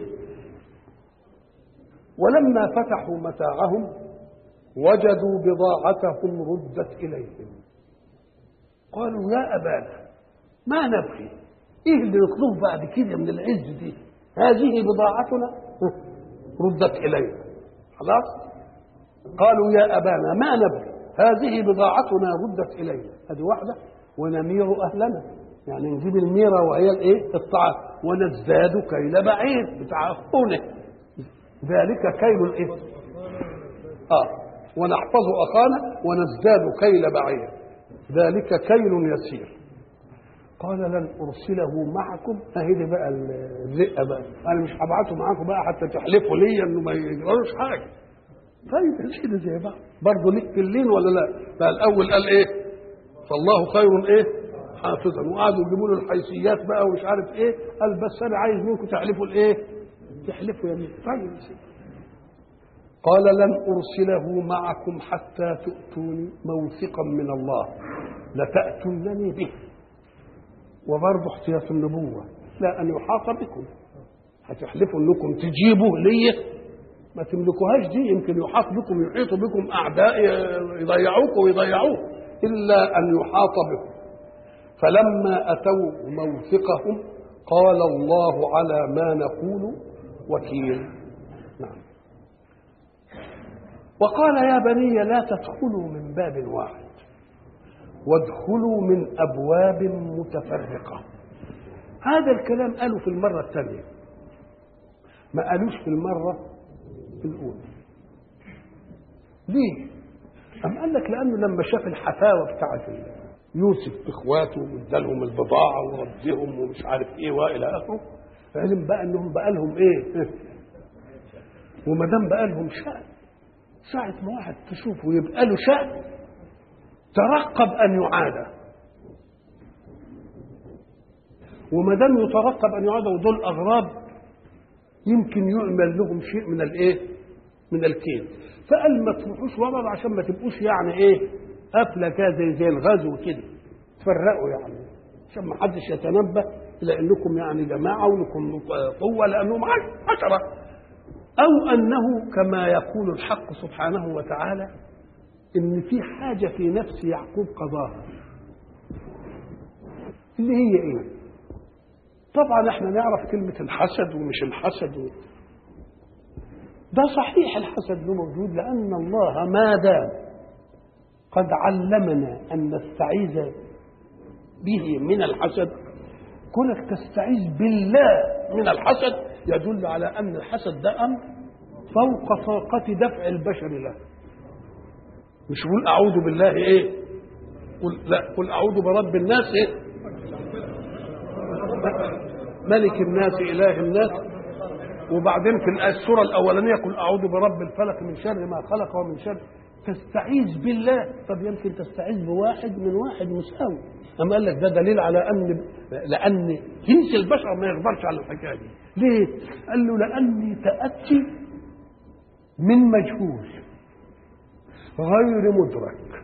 ولما فتحوا متاعهم وجدوا بضاعتهم ردت إليهم قالوا يا أبانا ما نبغي، إيه اللي نطلبه بعد كده من العز دي، هذه بضاعتنا ردت إلينا خلاص. قالوا يا أبانا ما نبغي هذه بضاعتنا ردت إلينا، هذه واحدة، ونمير أهلنا، يعني نجيب الميرة وهي الإيه الطعام، ونزداد كيل بعير بتاع أخونا، ذلك كيل الإيه آه ونحفظ أخانا ونزداد كيل بعير ذلك كيل يسير. قال لن أرسله معكم. أهدي بقى الرئة بقى، أنا مش هبعته معاكم بقى حتى تحلفوا لي إنه ما يجرالوش حاجة. طيب كده زي بعض برضه ليك في اللين ولا لا؟ بقى الأول قال إيه فالله خير إيه حافظا، وقعدوا يجيبوا له الحيثيات بقى ومش عارف إيه. قال بس أنا عايز منكم تحلفوا الإيه تحلفوا يمين. طيب قال لن أرسله معكم حتى تؤتوني موثقا من الله لتأتونني به. وبرضه احتياط النبوة، لا أن يحاط بكم، هتحلفوا أنكم تجيبوا لي ما تملكوهاش دي، يمكن يحاط بكم يحيط بكم أعداء يضيعوكم ويضيعوه، إلا أن يحاط بكم. فلما أتوا موثقهم قال الله على ما نقول وكيل. نعم. وقال يا بني لا تدخلوا من باب واحد وادخلوا من أبواب متفرقة. هذا الكلام قالوا في المرة الثانية، ما قالوش في المرة الأولى. ليه؟ أم قال لك لأنه لما شاف الحفاوة بتاعت يوسف إخواته وادالهم البضاعة وردهم ومش عارف إيه وإلى آخره، علم بقى إنهم بقى لهم إيه؟ وما دام بقى لهم شأن، ساعة ما واحد تشوفه يبقى له شأن ترقب أن يعاد، وما دام يترقب أن يعاد ودول أغراب يمكن يعمل لهم شيء من الإيه؟ من الكيد. فقال ما تروحوش ورا عشان ما تبقوش يعني إيه؟ قفلة كده زي زي الغزو كده، تفرقوا يعني عشان ما حدش يتنبه إلى أنكم يعني جماعة ولكم قوة لأنهم عشرة، أو أنه كما يقول الحق سبحانه وتعالى إن في حاجة في نفس يعقوب قضاها، اللي هي إيه؟ طبعا احنا نعرف كلمة الحسد ومش الحسد و... ده صحيح الحسد له موجود، لأن الله ما دام قد علمنا أن نستعيذ به من الحسد، كونك تستعيذ بالله من الحسد يدل على أن الحسد ده أمر فوق طاقة دفع البشر له. مش قول أعوذ بالله إيه؟ قل لا، قل أعوذ برب الناس إيه؟ ملك الناس إله الناس. وبعدين في السورة الأولانية قل أعوذ برب الفلق من شر ما خلق ومن شر. تستعيذ بالله، طب يمكن تستعيذ بواحد من واحد مساوي. أما قال لك ده دليل على أن لأن جنس البشر ما يقدرش على الحكاية دي. ليه؟ قال له لأني تأتي من مجهول غير مدرك.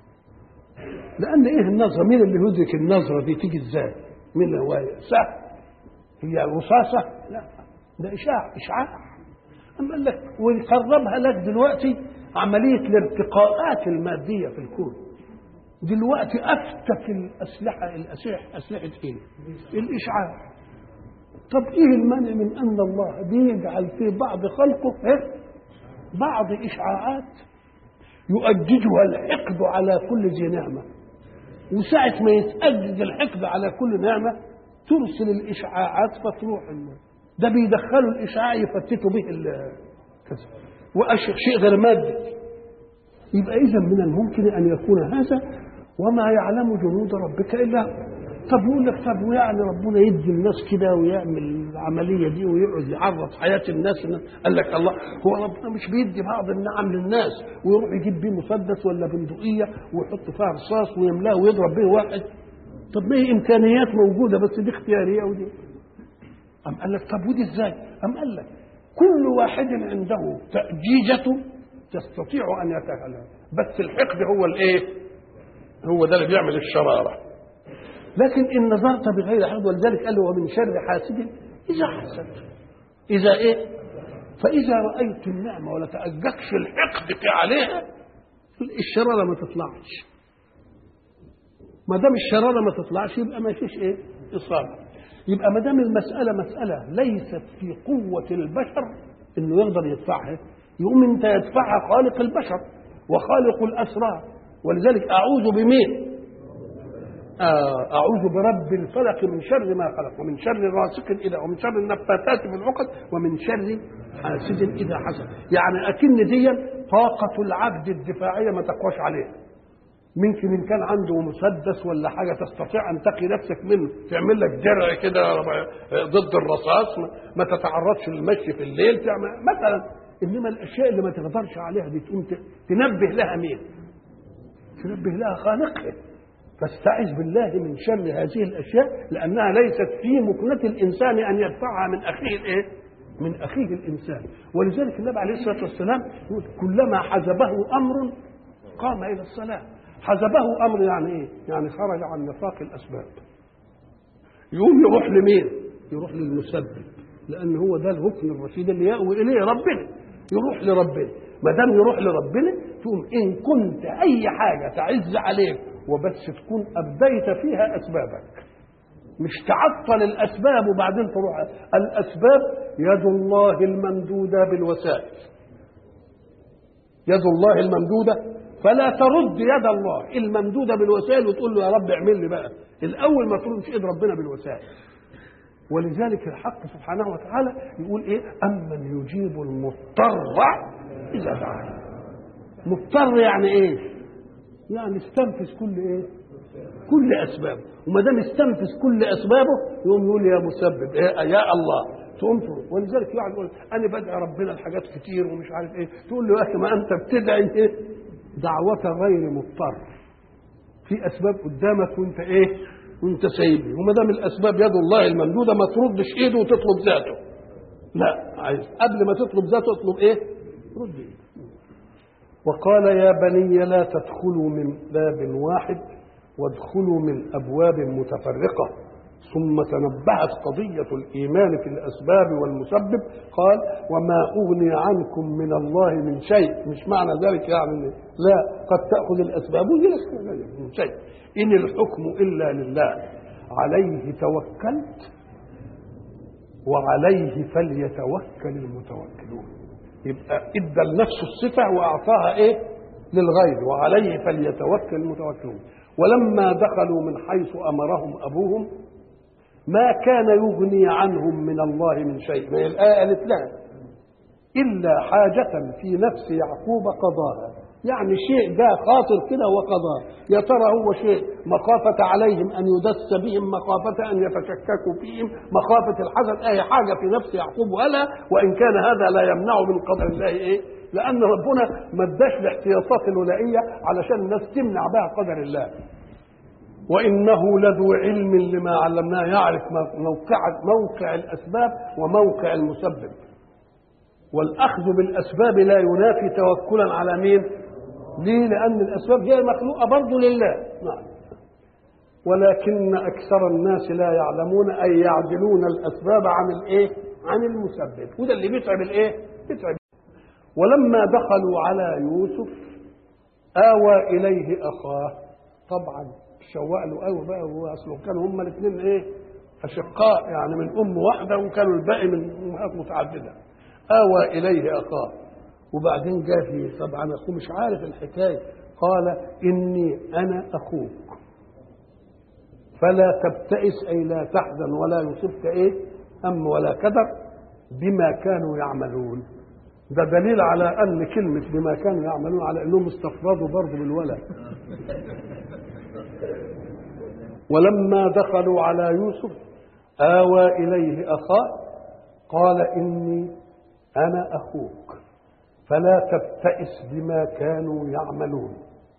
لأن إيه النظرة؟ مين اللي يدرك النظرة دي تيجي إزاي؟ مين هو سهل؟ هي رصاصة؟ لا، ده إشاع إشعاع. أما قال لك ويقربها لك دلوقتي عملية الارتقاءات المادية في الكون. دلوقتي أفتك الأسلحة الأسلحة أسلحة إيه؟ الإشعاع. طب إيه المانع من أن الله بيجعل في بعض خلقه إيه؟ بعض إشعاعات يؤججها الحقد على كل ذي نعمة، وساعة ما يتأجج الحقد على كل نعمة ترسل الإشعاعات فتروح النار. ده بيدخلوا الإشعاع يفتتوا به كذا وشيء غير مادي. يبقى إذا من الممكن أن يكون هذا وما يعلم جنود ربك إلا هو. طب يقول لك طب ويعني ربنا يدي الناس كده ويعمل العملية دي ويقعد يعرض حياة الناس؟ قال لك الله هو ربنا مش بيدي بعض النعم للناس ويروح يجيب بيه مسدس ولا بندقية ويحط فيها رصاص ويملاه ويضرب به واحد؟ طب ما هي إمكانيات موجودة بس دي اختيارية ودي. أم قال لك طب ودي إزاي؟ أم قال لك كل واحد عنده تأجيجته يستطيع أن يتهلها، بس الحقد هو الإيه؟ هو ده اللي بيعمل الشرارة. لكن إن نظرت بغير حقد، ولذلك قال له ومن شر حاسد إذا حسد. إذا إيه؟ فإذا رأيت النعمة ولا تأججش الحقد في عليها الشرارة ما تطلعش. ما دام الشرارة ما تطلعش يبقى ما فيش إيه؟ إصابة. يبقى ما دام المسألة مسألة ليست في قوة البشر إنه يقدر يدفعها، يقوم أنت يدفعها خالق البشر وخالق الأسرار. ولذلك أعوذ بمين؟ آه أعوذ برب الفلق من شر ما خلق ومن شر غاسق إذا ومن شر النفاثات في العقد ومن شر حاسد إذا حسد. يعني أكن دي طاقة العبد الدفاعية ما تقواش عليها. ممكن إن كان عنده مسدس ولا حاجة تستطيع أن تقي نفسك منه، تعمل لك درع كده ضد الرصاص، ما تتعرضش للمشي في الليل تعمل مثلا. إنما الأشياء اللي ما تقدرش عليها دي تقوم تنبه لها مين؟ تنبه لها خالقها. فاستعذ بالله من شر هذه الأشياء لأنها ليست في مكنة الإنسان أن يدفعها من أخيه الإيه؟ من أخيه الإنسان. ولذلك النبي عليه الصلاة والسلام يقول كلما حزبه أمر قام إلى الصلاة. حزبه أمر يعني إيه؟ يعني خرج عن نطاق الأسباب. يقوم يروح لمين؟ يروح للمسبب، لأن هو ده الركن الرشيد اللي يأوي إليه ربنا. يروح لربنا. ما دام يروح لربنا تقوم إن كنت أي حاجة تعز عليك وبس تكون أبديت فيها أسبابك، مش تعطل الأسباب وبعدين تروح. الأسباب يد الله الممدودة بالوسائل، يد الله الممدودة فلا ترد يد الله الممدودة بالوسائل وتقول له يا رب اعمل لي بقى. الأول ما تردش إيد ربنا بالوسائل. ولذلك الحق سبحانه وتعالى يقول إيه؟ أمن يجيب المضطر إذا دعاه. مضطر يعني إيه؟ يعني استنفذ كل إيه؟ كل أسبابه. وما دام استنفذ كل أسبابه يقوم يقول يا مسبب إيه؟ يا الله تقوم تقول. ولذلك يعني يقول أنا بدعي ربنا الحاجات كتير ومش عارف إيه. تقول له يا أخي ما أنت بتدعي إيه؟ دعوة غير مضطر. في أسباب قدامك وأنت إيه؟ وأنت سايبني. وما دام الأسباب يد الله الممدودة ما تردش إيده وتطلب ذاته. لا، عايز قبل ما تطلب ذاته اطلب إيه؟ رد إيده. وقال يا بني لا تدخلوا من باب واحد وادخلوا من أبواب متفرقة. ثم تنبهت قضية الإيمان في الأسباب والمسبب. قال وما أغني عنكم من الله من شيء. مش معنى ذلك يعني لا، قد تأخذ الأسباب من شيء. إن الحكم إلا لله عليه توكلت وعليه فليتوكل المتوكلون. يبقى ادى لنفسه الصفة وأعطاها إيه؟ للغير. وعليه فليتوكل المتوكلون. ولما دخلوا من حيث أمرهم أبوهم ما كان يغني عنهم من الله من شيء. ما الآية قالت لها إلا حاجة في نفس يعقوب قضاها. يعني شيء جاء خاطر كده وقضاه. يا ترى هو شيء مخافة عليهم أن يدس بهم، مخافة أن يتشككوا فيهم، مخافة الحزن، أي حاجة في نفس يعقوب ولا. وإن كان هذا لا يمنع من قدر الله إيه؟ لأن ربنا ما اداش الاحتياطات الولائية علشان الناس تمنع بها قدر الله. وإنه لذو علم لما علمناه، يعرف موقع موقع الأسباب وموقع المسبب. والأخذ بالأسباب لا ينافي توكلا على مين؟ ليه؟ لأن الأسباب هي مخلوقة برضه لله. نعم. ولكن أكثر الناس لا يعلمون، أي يعدلون الأسباب عن الإيه؟ عن المسبب. وده اللي بيتعب الإيه؟ بيتعب. ولما دخلوا على يوسف آوى إليه أخاه. طبعا شوق له قوي بقى، وهو اصله كانوا هما الاثنين ايه؟ اشقاء، يعني من ام واحده، وكانوا الباقي من امهات متعدده. آوى اليه اخاه. وبعدين جاء فيه طبعا اخوه مش عارف الحكايه. قال اني انا اخوك فلا تبتئس، اي لا تحزن ولا يصبك ايه؟ هم ولا كدر بما كانوا يعملون. ده دليل على ان كلمه بما كانوا يعملون على انهم استفردوا برضه بالولد. ولما دخلوا على يوسف آوى إليه أخاه قال إني أنا أخوك فلا تبتئس بما كانوا يعملون.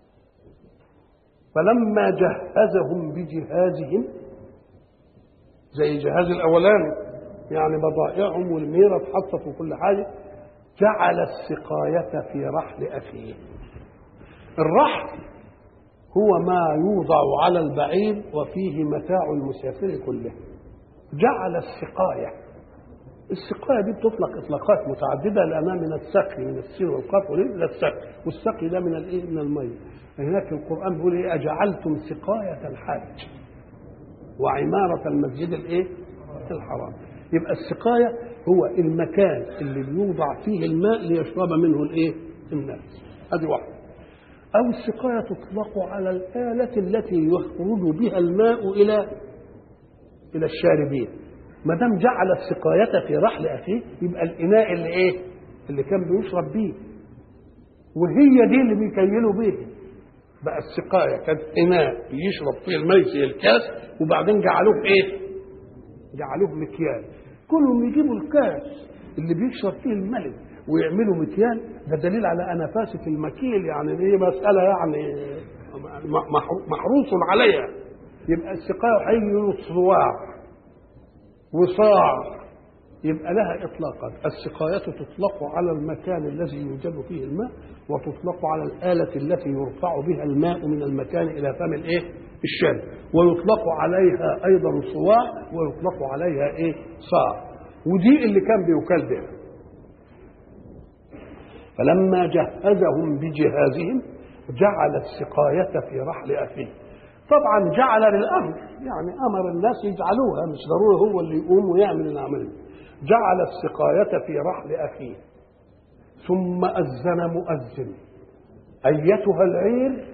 فلما جهزهم بجهازهم، زي جهاز الأولاني يعني بضائعهم والميرة اتحطت وكل حاجة، جعل السقاية في رحل أخيه. الرحل هو ما يوضع على البعير وفيه متاع المسافر كله. جعل السقاية. السقاية دي بتطلق إطلاقات متعددة لأنها من السقي، من السين والقاف إلى السقي، والسقي ده من الإيه؟ من المية. هناك القرآن بيقول إيه؟ أجعلتم سقاية الحاج وعمارة المسجد الإيه؟ الحرام. يبقى السقاية هو المكان اللي بيوضع فيه الماء ليشرب منه الإيه؟ الناس. هذه واحدة. أو السقاية تطلق على الآلة التي يخرج بها الماء إلى إلى الشاربين. ما دام جعل السقاية في رحل أخيه يبقى الإناء اللي إيه؟ اللي كان بيشرب بيه، وهي دي اللي بيكيلوا بيه. بقى السقاية كانت إناء يشرب فيه الماء زي الكاس، وبعدين جعلوه إيه؟ جعلوه مكيال. كلهم يجيبوا الكاس اللي بيشرب فيه الملك ويعملوا مكيال. ده دليل على أنفاسة المكيل، يعني دي مسألة يعني محروس عليها. يبقى السقاية هيجي له صواع وصاع، يبقى لها إطلاقات. السقاية تطلق على المكان الذي يوجد فيه الماء، وتطلق على الآلة التي يرفع بها الماء من المكان إلى فم الإيه؟ الشارب. ويطلق عليها أيضا صواع، ويطلق عليها إيه؟ صاع. ودي اللي كان بيكال بها. فلما جهزهم بجهازهم جعل السقاية في رحل أخيه. طبعا جعل للأمر، يعني أمر الناس يجعلوها، مش ضروري هو اللي يقوم ويعمل العمل. جعل السقاية في رحل أخيه. ثم أذن مؤذن أيتها العير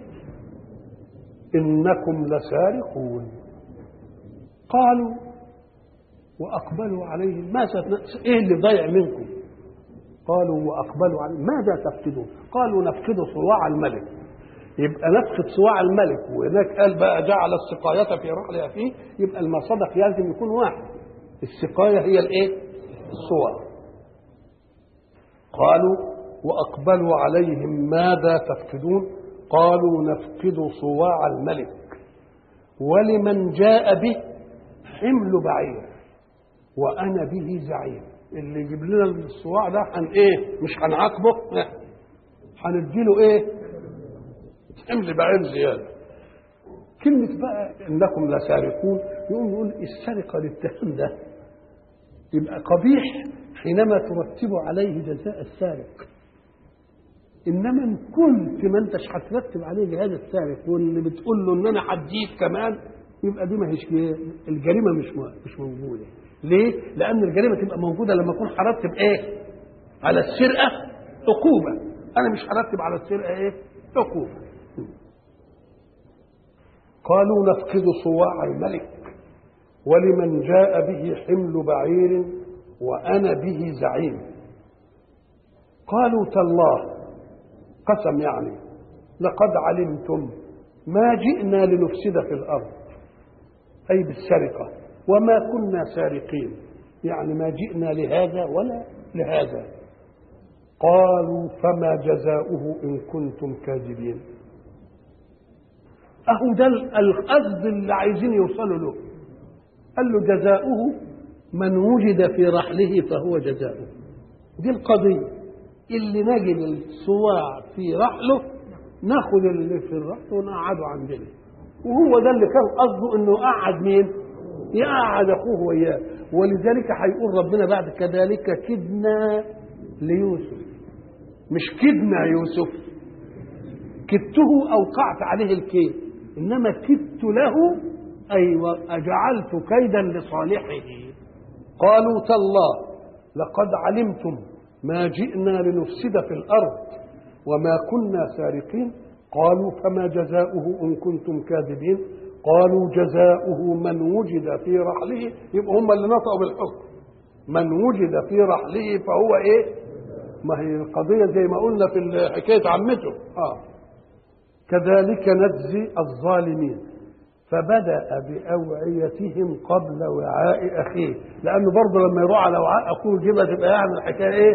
إنكم لسارقون. قالوا وأقبلوا عليهم ماذا إيه اللي ضيع منكم؟ قالوا وأقبلوا عليهم ماذا تفقدون؟ قالوا نفقد صواع الملك. يبقى نفقد صواع الملك، وهناك قال بقى جعل السقاية في رحل أخيه، يبقى المصدق لازم يكون واحد، السقاية هي الإيه؟ الصواع. قالوا وأقبلوا عليهم ماذا تفقدون؟ قالوا نفقد صواع الملك ولمن جاء به حمل بعير وأنا به زعيم. اللي يجيب لنا الصواع ده هن إيه؟ مش هنعاقبه، هنديله إيه؟ حمل بعير زيادة. كلمة بقى إنكم لسارقون، يقوم يقول السرقة للتهم ده يبقى قبيح حينما ترتب عليه جزاء السارق، انما ان كنت ما انتش هترتب عليه جهاد السارق واللي بتقول له ان انا هديك كمان، يبقى دي ما هيش الجريمه مش مش موجوده. ليه؟ لان الجريمه تبقى موجوده لما اكون هرتب ايه على السرقه عقوبه، انا مش هرتب على السرقه ايه عقوبه. قالوا نفقد صواع الملك ولمن جاء به حمل بعير وانا به زعيم. قالوا تالله، قسم يعني، لقد علمتم ما جئنا لنفسد في الأرض، أي بالسرقة، وما كنا سارقين، يعني ما جئنا لهذا ولا لهذا. قالوا فما جزاؤه إن كنتم كاذبين. أهو ده القصد اللي عايزين يوصلوا له. قال له جزاؤه من وجد في رحله فهو جزاؤه. دي القضية، اللي نجد الصواع في رحله ناخد اللي في الرحل ونقعده عندنا. وهو ده اللي كان قصده انه قعد مين؟ يقعد اخوه وياه. ولذلك هيقول ربنا بعد كذلك كدنا ليوسف، مش كدنا يوسف، كدته اوقعت عليه الكيد، انما كدت له اي اجعلت كيدا لصالحه. قالوا تالله لقد علمتم ما جئنا لنفسد في الأرض وما كنا سارقين. قالوا فما جزاؤه إن كنتم كاذبين. قالوا جزاؤه من وجد في رحله، يبقى هم اللي نطقوا بالحكم، من وجد في رحله فهو ايه؟ ما هي القضية زي ما قلنا في حكاية عمته. اه كذلك نجزي الظالمين. فبدأ بأوعيتهم قبل وعاء أخيه، لأنه برضه لما يروح على وعاء أخوه جيبها تبقى يعني الحكاية إيه؟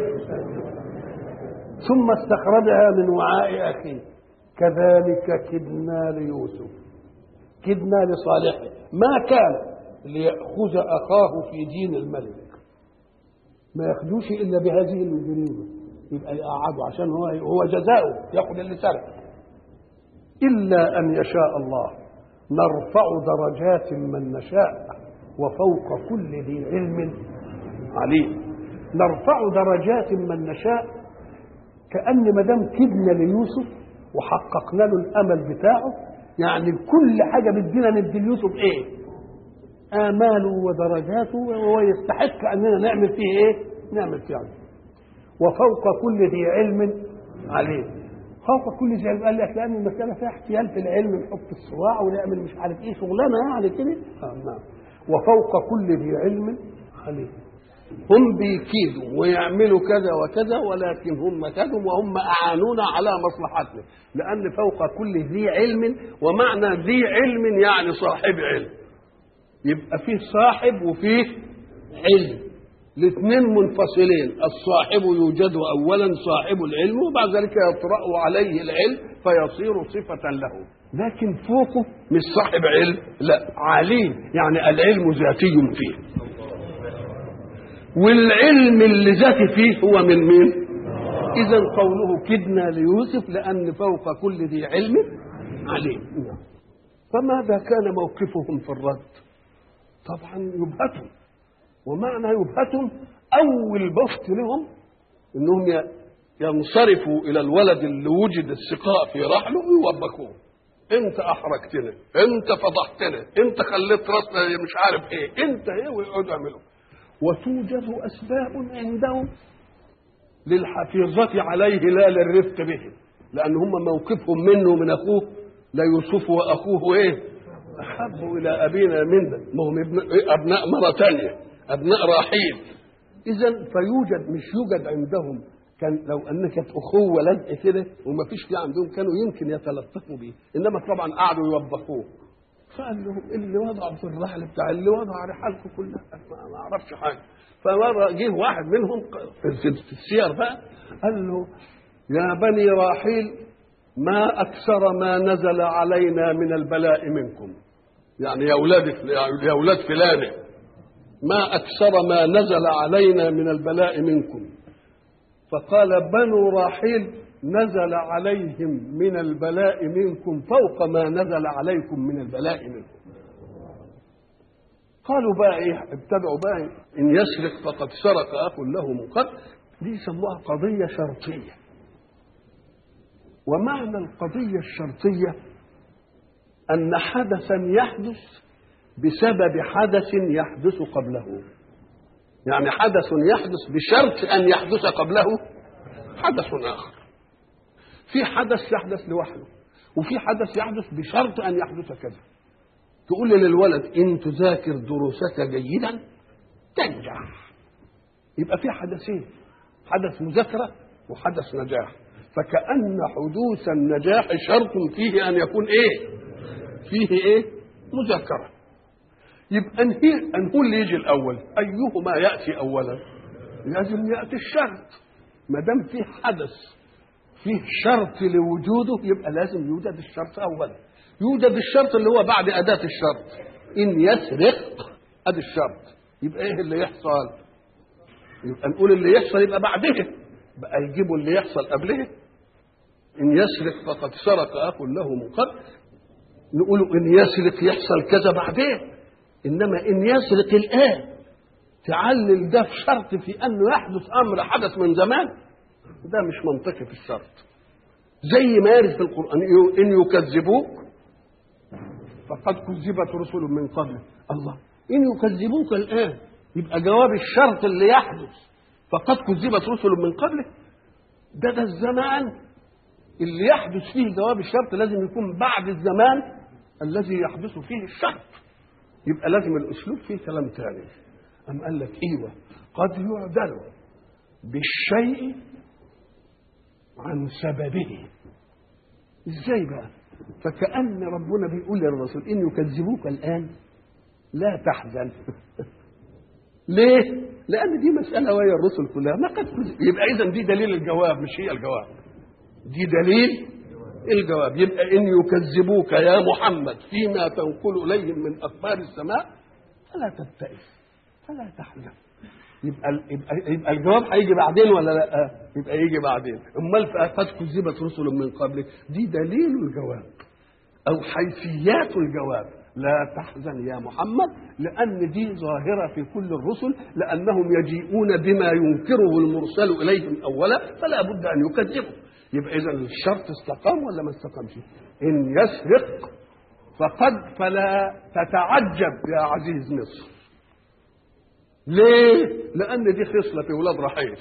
ثم استخرجها من وعاء أخيه. كذلك كدنا ليوسف، كدنا لصالحه، ما كان ليأخذ أخاه في دين الملك، ما يأخذوش إلا بهذه الجريمة، يبقى يقعدوا عشان هو هو جزاؤه يأخذ اللي سرق. إلا أن يشاء الله نرفع درجات من نشاء وفوق كل ذي علم عليم. نرفع درجات من نشاء، كأن ما دام كدنا ليوسف وحققنا له الأمل بتاعه، يعني كل حاجة بدينا ندي ليوسف إيه؟ آماله ودرجاته، وهو يستحق أننا نعمل فيه إيه؟ نعمل فيه علم. وفوق كل ذي علم عليم. فوق كل ذي علم قال لك لأن المسألة فيها احتيال في العلم، نحط الصراع ونعمل مش عارف إيه شغلانة يعني كده. آه نعم. وفوق كل ذي علم عليم. هم بيكيدوا ويعملوا كذا وكذا، ولكن هم كذوا وهم أعانونا على مصلحتنا، لأن فوق كل ذي علم، ومعنى ذي علم يعني صاحب علم، يبقى فيه صاحب وفيه علم، الاثنين منفصلين. الصاحب يوجد أولا صاحب العلم، وبعد ذلك يطرأ عليه العلم فيصير صفة له. لكن فوقه مش صاحب علم، لا عليم، يعني العلم ذاتي فيه، والعلم اللي ذاتي فيه هو من مين؟ إذا قوله كدنا ليوسف لأن فوق كل ذي علم عليم. فماذا كان موقفهم في الرد؟ طبعا يبهتهم، ومعنى يبهتهم أول بسط لهم إنهم ينصرفوا إلى الولد اللي وجد السقاء في رحله ويوبكوه. أنت أحرجتنا، أنت فضحتنا، أنت خليت راسنا مش عارف إيه، أنت إيه، ويقعدوا يعملوا. وتوجد أسباب عندهم للحفيظة عليه لا للرفق به. لأن هم موقفهم منه ومن أخوه لا يوسف وأخوه إيه أحب إلى أبينا منا، ما هم أبناء مرة ثانية، أبناء راحيل. إذا فيوجد مش يوجد عندهم، كان لو أن كانت أخوة لزق كده وما فيش في عندهم كانوا يمكن يتلطفوا بيه، إنما طبعا قعدوا يوبخوه. فقال لهم اللي وضعوا في الرحل بتاع اللي وضع رحالكم كلها ما أعرفش حاجة. فمرة جه واحد منهم في السير بقى قال له يا بني راحيل ما أكثر ما نزل علينا من البلاء منكم، يعني يا أولاد يا أولاد فلانة ما أكثر ما نزل علينا من البلاء منكم. فقال بنو راحيل نزل عليهم من البلاء منكم فوق ما نزل عليكم من البلاء منكم. قالوا بقى ايه، ابتدعوا بقى ان يسرق فقد سرق اخ له من قبل، دي يسموها قضيه شرطيه. ومعنى القضيه الشرطيه ان حدثا يحدث بسبب حدث يحدث قبله، يعني حدث يحدث بشرط ان يحدث قبله حدث اخر. في حدث يحدث لوحده وفي حدث يحدث بشرط ان يحدث كذا. تقول للولد ان تذاكر دروسك جيدا تنجح، يبقى في حدثين، حدث مذاكره وحدث نجاح. فكأن حدوث النجاح شرط فيه ان يكون ايه فيه ايه مذاكره. يبقى نقول اللي يجي الاول ايهما ياتي اولا؟ لازم ياتي الشرط. ما دام فيه حدث فيه شرط لوجوده يبقى لازم يوجد الشرط اولا. يوجد الشرط اللي هو بعد اداه الشرط، ان يسرق ادي الشرط. يبقى ايه اللي يحصل؟ يبقى نقول اللي يحصل يبقى بعده، بقى يجيبوا اللي يحصل قبله. ان يسرق فقد سرق اخ له من قبل، نقول ان يسرق يحصل كذا بعدين. انما ان يسرق الان تعلل ده في شرط في انه يحدث امر حدث من زمان، ده مش منطقي في الشرط. زي ما يرد في القران ان يكذبوك فقد كذبت رسل من قبل. الله، ان يكذبوك الان يبقى جواب الشرط اللي يحدث فقد كذبت رسل من قبل، ده ده الزمان اللي يحدث فيه جواب الشرط لازم يكون بعد الزمان الذي يحدث فيه الشرط. يبقى لازم الاسلوب فيه كلام ثاني. أم قال لك ايوه قد يعدل بالشيء عن سببه. ازاي بقى؟ فكأن ربنا بيقول للرسول ان يكذبوك الان لا تحزن. ليه؟ لان دي مساله وهي الرسل كلها ما قد كذب. يبقى اذا دي دليل الجواب مش هي الجواب، دي دليل الجواب. يبقى ان يكذبوك يا محمد فيما تنقل اليهم من اخبار السماء فلا تبتئس فلا تحزن. يبقى يبقى, يبقى الجواب هيجي بعدين ولا لا؟ يبقى يجي بعدين. امال قد كذبت رسل من قبلك دي دليل الجواب او حيثيات الجواب. لا تحزن يا محمد، لان دي ظاهره في كل الرسل، لانهم يجيئون بما ينكره المرسل اليهم اولا فلا بد ان يكذبوا. يبقى اذا الشرط استقام ولا ما استقامش؟ ان يسرق فقد فلا تتعجب يا عزيز مصر. ليه؟ لأن دي خصلة في ولاد رحيل.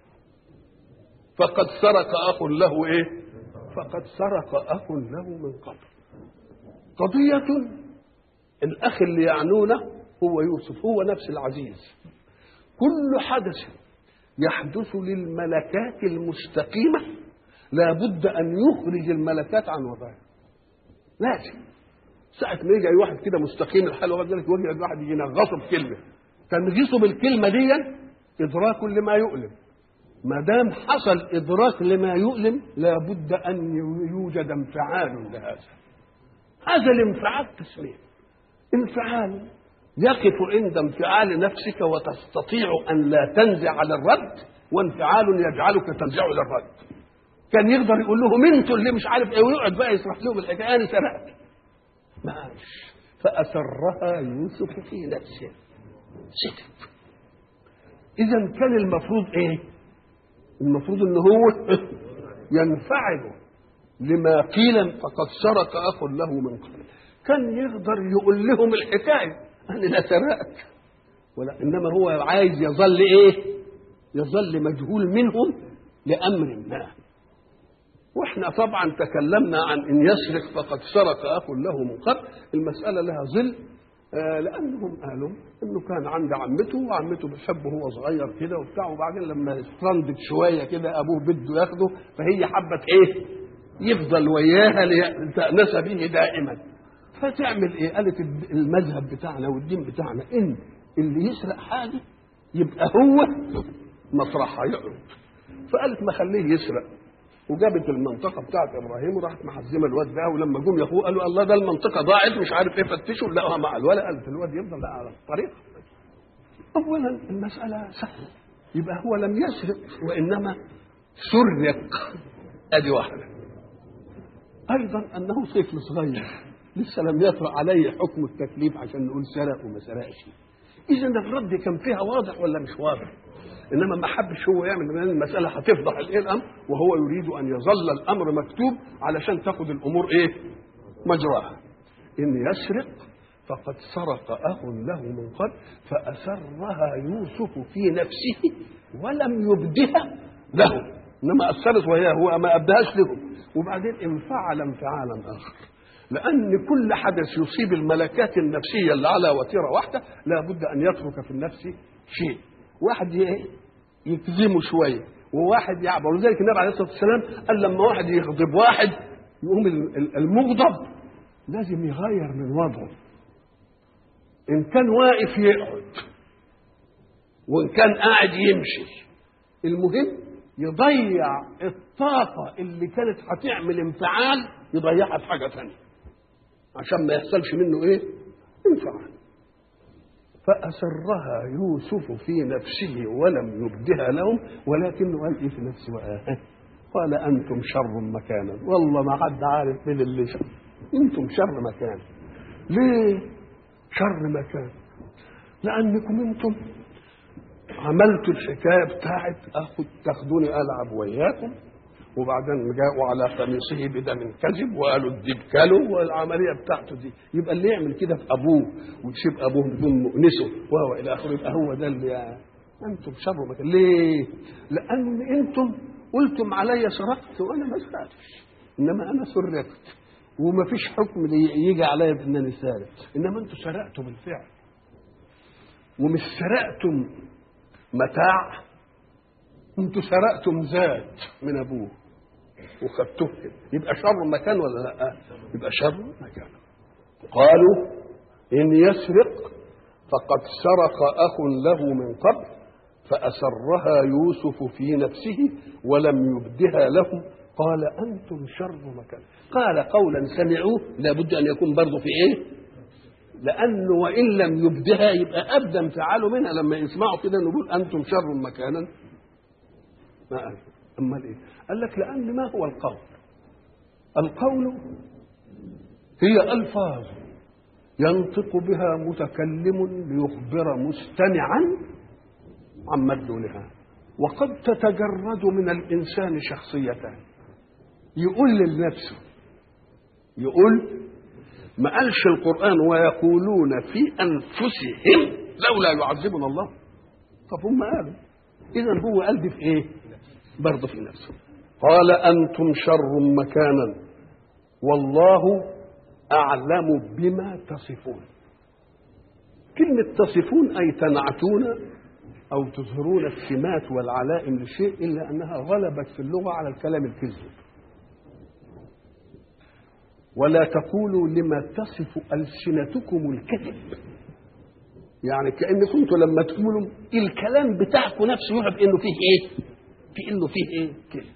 فقد سرق أخ له إيه؟ فقد سرق أخ له من قبل. قضية الأخ اللي يعنونه هو يوسف، هو نفس العزيز. كل حدث يحدث للملكات المستقيمة لا بد أن يخرج الملكات عن وضعها. لازم ساعة ما يجي واحد كده مستقيم الحال وغير ذلك وجه واحد يجي ينغصه بكلمة، تنغيصه بالكلمة دي إدراك لما يؤلم. ما دام حصل إدراك لما يؤلم لابد أن يوجد انفعال لهذا. هذا الانفعال قسمين: انفعال يقف عند انفعال نفسك وتستطيع أن لا تنزع على الرد، وانفعال يجعلك تنزع للرد. كان يقدر يقول لهم انتوا اللي مش عارف ايه ويقعد بقى يشرح لهم الحكايه انا سرقت. ماشي. فأسرها يوسف في نفسه سكت. إذا كان المفروض إيه؟ المفروض إن هو ينفعل لما قيل فقد سرق أخ له من قبل. كان يقدر يقول لهم الحكاية أنا لا سرقت، ولا إنما هو عايز يظل إيه؟ يظل مجهول منهم لأمر ما. واحنا طبعا تكلمنا عن ان يسرق فقد سرق اخ له من قبل. المساله لها ظل، آه لانهم قالوا انه كان عند عمته وعمته بتحبه وهو صغير كده وبتاع، وبعدين لما استرندت شويه كده ابوه بده ياخده، فهي حبت ايه؟ يفضل وياها لتأنس به دائما. فتعمل ايه؟ قالت المذهب بتاعنا والدين بتاعنا ان اللي يسرق حاجه يبقى هو مطرحها يقعد. فقالت ما خليه يسرق، وجابت المنطقه بتاعت ابراهيم وراحت محزمه الواد ده، ولما جم ياخوه قالوا الله ده المنطقه ضاعت مش عارف ايه، فتشوا لقوها مع الولد. قالت الواد يفضل لا على الطريق. اولا المساله سهله، يبقى هو لم يسرق وانما سرق، ادي واحده. ايضا انه طفل صغير لسه لم يطرأ عليه حكم التكليف عشان نقول سرق وما سرقش. اذا الرد كان فيها واضح ولا مش واضح؟ انما ما حبش هو يعمل، لان المساله هتفضح الايه الامر، وهو يريد ان يظل الامر مكتوب علشان تاخد الامور ايه؟ مجراها. ان يسرق فقد سرق اخ له من قبل فاسرها يوسف في نفسه ولم يبدها له، انما اثرت وهي هو ما ابداش له. وبعدين انفعل انفعالا اخر، لان كل حدث يصيب الملكات النفسيه اللي على وتيره واحده لابد ان يترك في النفس شيء، واحد يكذمه شويه وواحد يعبر. ولذلك النبي عليه الصلاه والسلام قال لما واحد يغضب واحد يقوم المغضب لازم يغير من وضعه، ان كان واقف يقعد وان كان قاعد يمشي، المهم يضيع الطاقه اللي كانت هتعمل انفعال يضيعها في حاجه ثانيه عشان ما يحصلش منه ايه؟ انفعال. فأسرها يوسف في نفسه ولم يبدها لهم، ولكنه قال ايه في نفسه؟ قال انتم شر مكانا. والله ما حد عارف من اللي شر، انتم شر مكان. ليه شر مكان؟ لانكم انتم عملتوا الحكايه بتاعت اخد تاخدوني العب وياكم، وبعدين جاءوا على قميصه بدم كذب وقالوا الديب كلوا، والعمليه بتاعته دي. يبقى اللي يعمل كده في ابوه وتسيب ابوه بدون مؤنسه وهو الى اخره، يبقى هو ده اللي يعني انتم شر مكان. ليه؟ لان انتم قلتم علي سرقت وانا ما سرقتش، انما انا سرقت وما فيش حكم يجي عليا بانني سارق، انما انتم سرقتوا بالفعل، ومش سرقتم متاع، انتم سرقتم ذات من ابوه وخدتوه. يبقى شر مكان ولا لا؟ يبقى شر مكان. قالوا ان يسرق فقد سرق اخ له من قبل فاسرها يوسف في نفسه ولم يبدها لهم قال انتم شر مكان. قال قولا سمعوه لابد ان يكون برضه في ايه؟ لانه وان لم يبدها يبقى ابدا انفعاله منها لما يسمعوا كده نقول انتم شر مكانا. ما قال امال ايه؟ قال لك لان ما هو القول؟ القول هي الفاظ ينطق بها متكلم ليخبر مستمعا عن مدلولها، وقد تتجرد من الانسان شخصيتان. يقول لنفسه، يقول ما قالش القرآن ويقولون في أنفسهم لولا يعذبنا الله. طب هم قالوا، إذن هو قال دي في إيه؟ برضه في نفسه. قال أنتم شر مكانا والله أعلم بما تصفون. كلمة تصفون أي تنعتون أو تظهرون السمات والعلائم للشيء، إلا أنها غلبت في اللغة على الكلام الكذب. ولا تقولوا لما تصف ألسنتكم الكذب، يعني كأنكم انتوا لما تقولوا الكلام بتاعكم نفسه يعرف انه فيه ايه؟ في انه فيه ايه؟ كذب.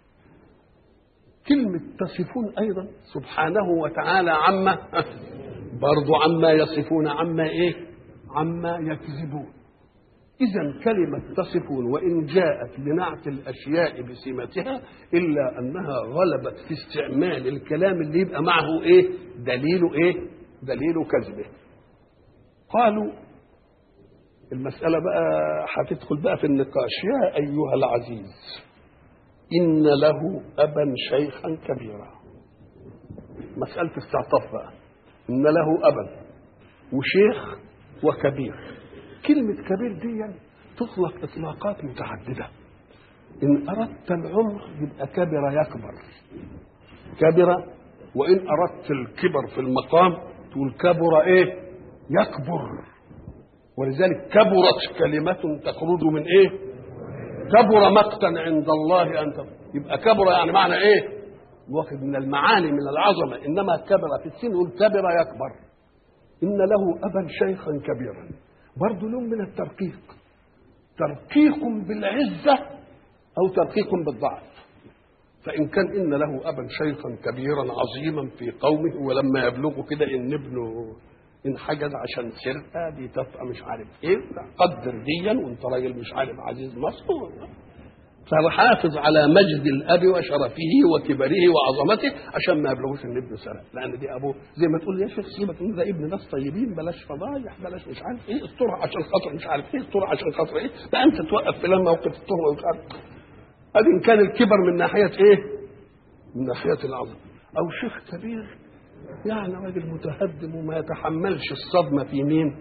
كلمة تصفون ايضا سبحانه وتعالى عما برضو عما يصفون عما ايه؟ عما يكذبون. إذا كلمة تصفون وإن جاءت لنعت الأشياء بسمتها إلا أنها غلبت في استعمال الكلام اللي يبقى معه إيه؟ دليل إيه؟ دليل كذبه. قالوا المسألة بقى هتدخل بقى في النقاش. يا أيها العزيز إن له أبا شيخا كبيرا. مسألة استعطاف بقى. إن له أبا وشيخ وكبير. كلمة كبير دي يعني تطلق إطلاقات متعددة. إن أردت العمر يبقى كبر يكبر، كبر. وإن أردت الكبر في المقام تقول كبر إيه؟ يكبر. ولذلك كبرت كلمة تخرج من إيه؟ كبر مقتا عند الله أن تكبر. يبقى كبر يعني معنى إيه؟ واخد من المعاني من العظمة. إنما كبر في السن يقول كبر يكبر. إن له أبا شيخا كبيرا، برضه لهم من الترقيق، ترقيق بالعزة أو ترقيق بالضعف. فإن كان إن له أبا شيخا كبيرا عظيما في قومه، ولما يبلغوا كده إن ابنه انحجز عشان سرقة دي تبقى مش عارف إيه، قدر ديا وأنت راجل مش عارف عزيز مصر، فحافظ على مجد الأب وشرفه وكبره وعظمته عشان ما يبلغوش إن ابنه سرق، لأن دي أبوه. زي ما تقول يا شيخ سيبك من ده ابن ناس طيبين، بلاش فضايح، بلاش مش عارف إيه، استرها عشان خاطر مش عارف إيه، استرها عشان خاطر إيه، بقى أنت توقف في لما موقف التهمة ومش عارف. هذا إن كان الكبر من ناحية إيه؟ من ناحية العظمة. أو شيخ كبير يعني راجل متهدم وما يتحملش الصدمة في مين؟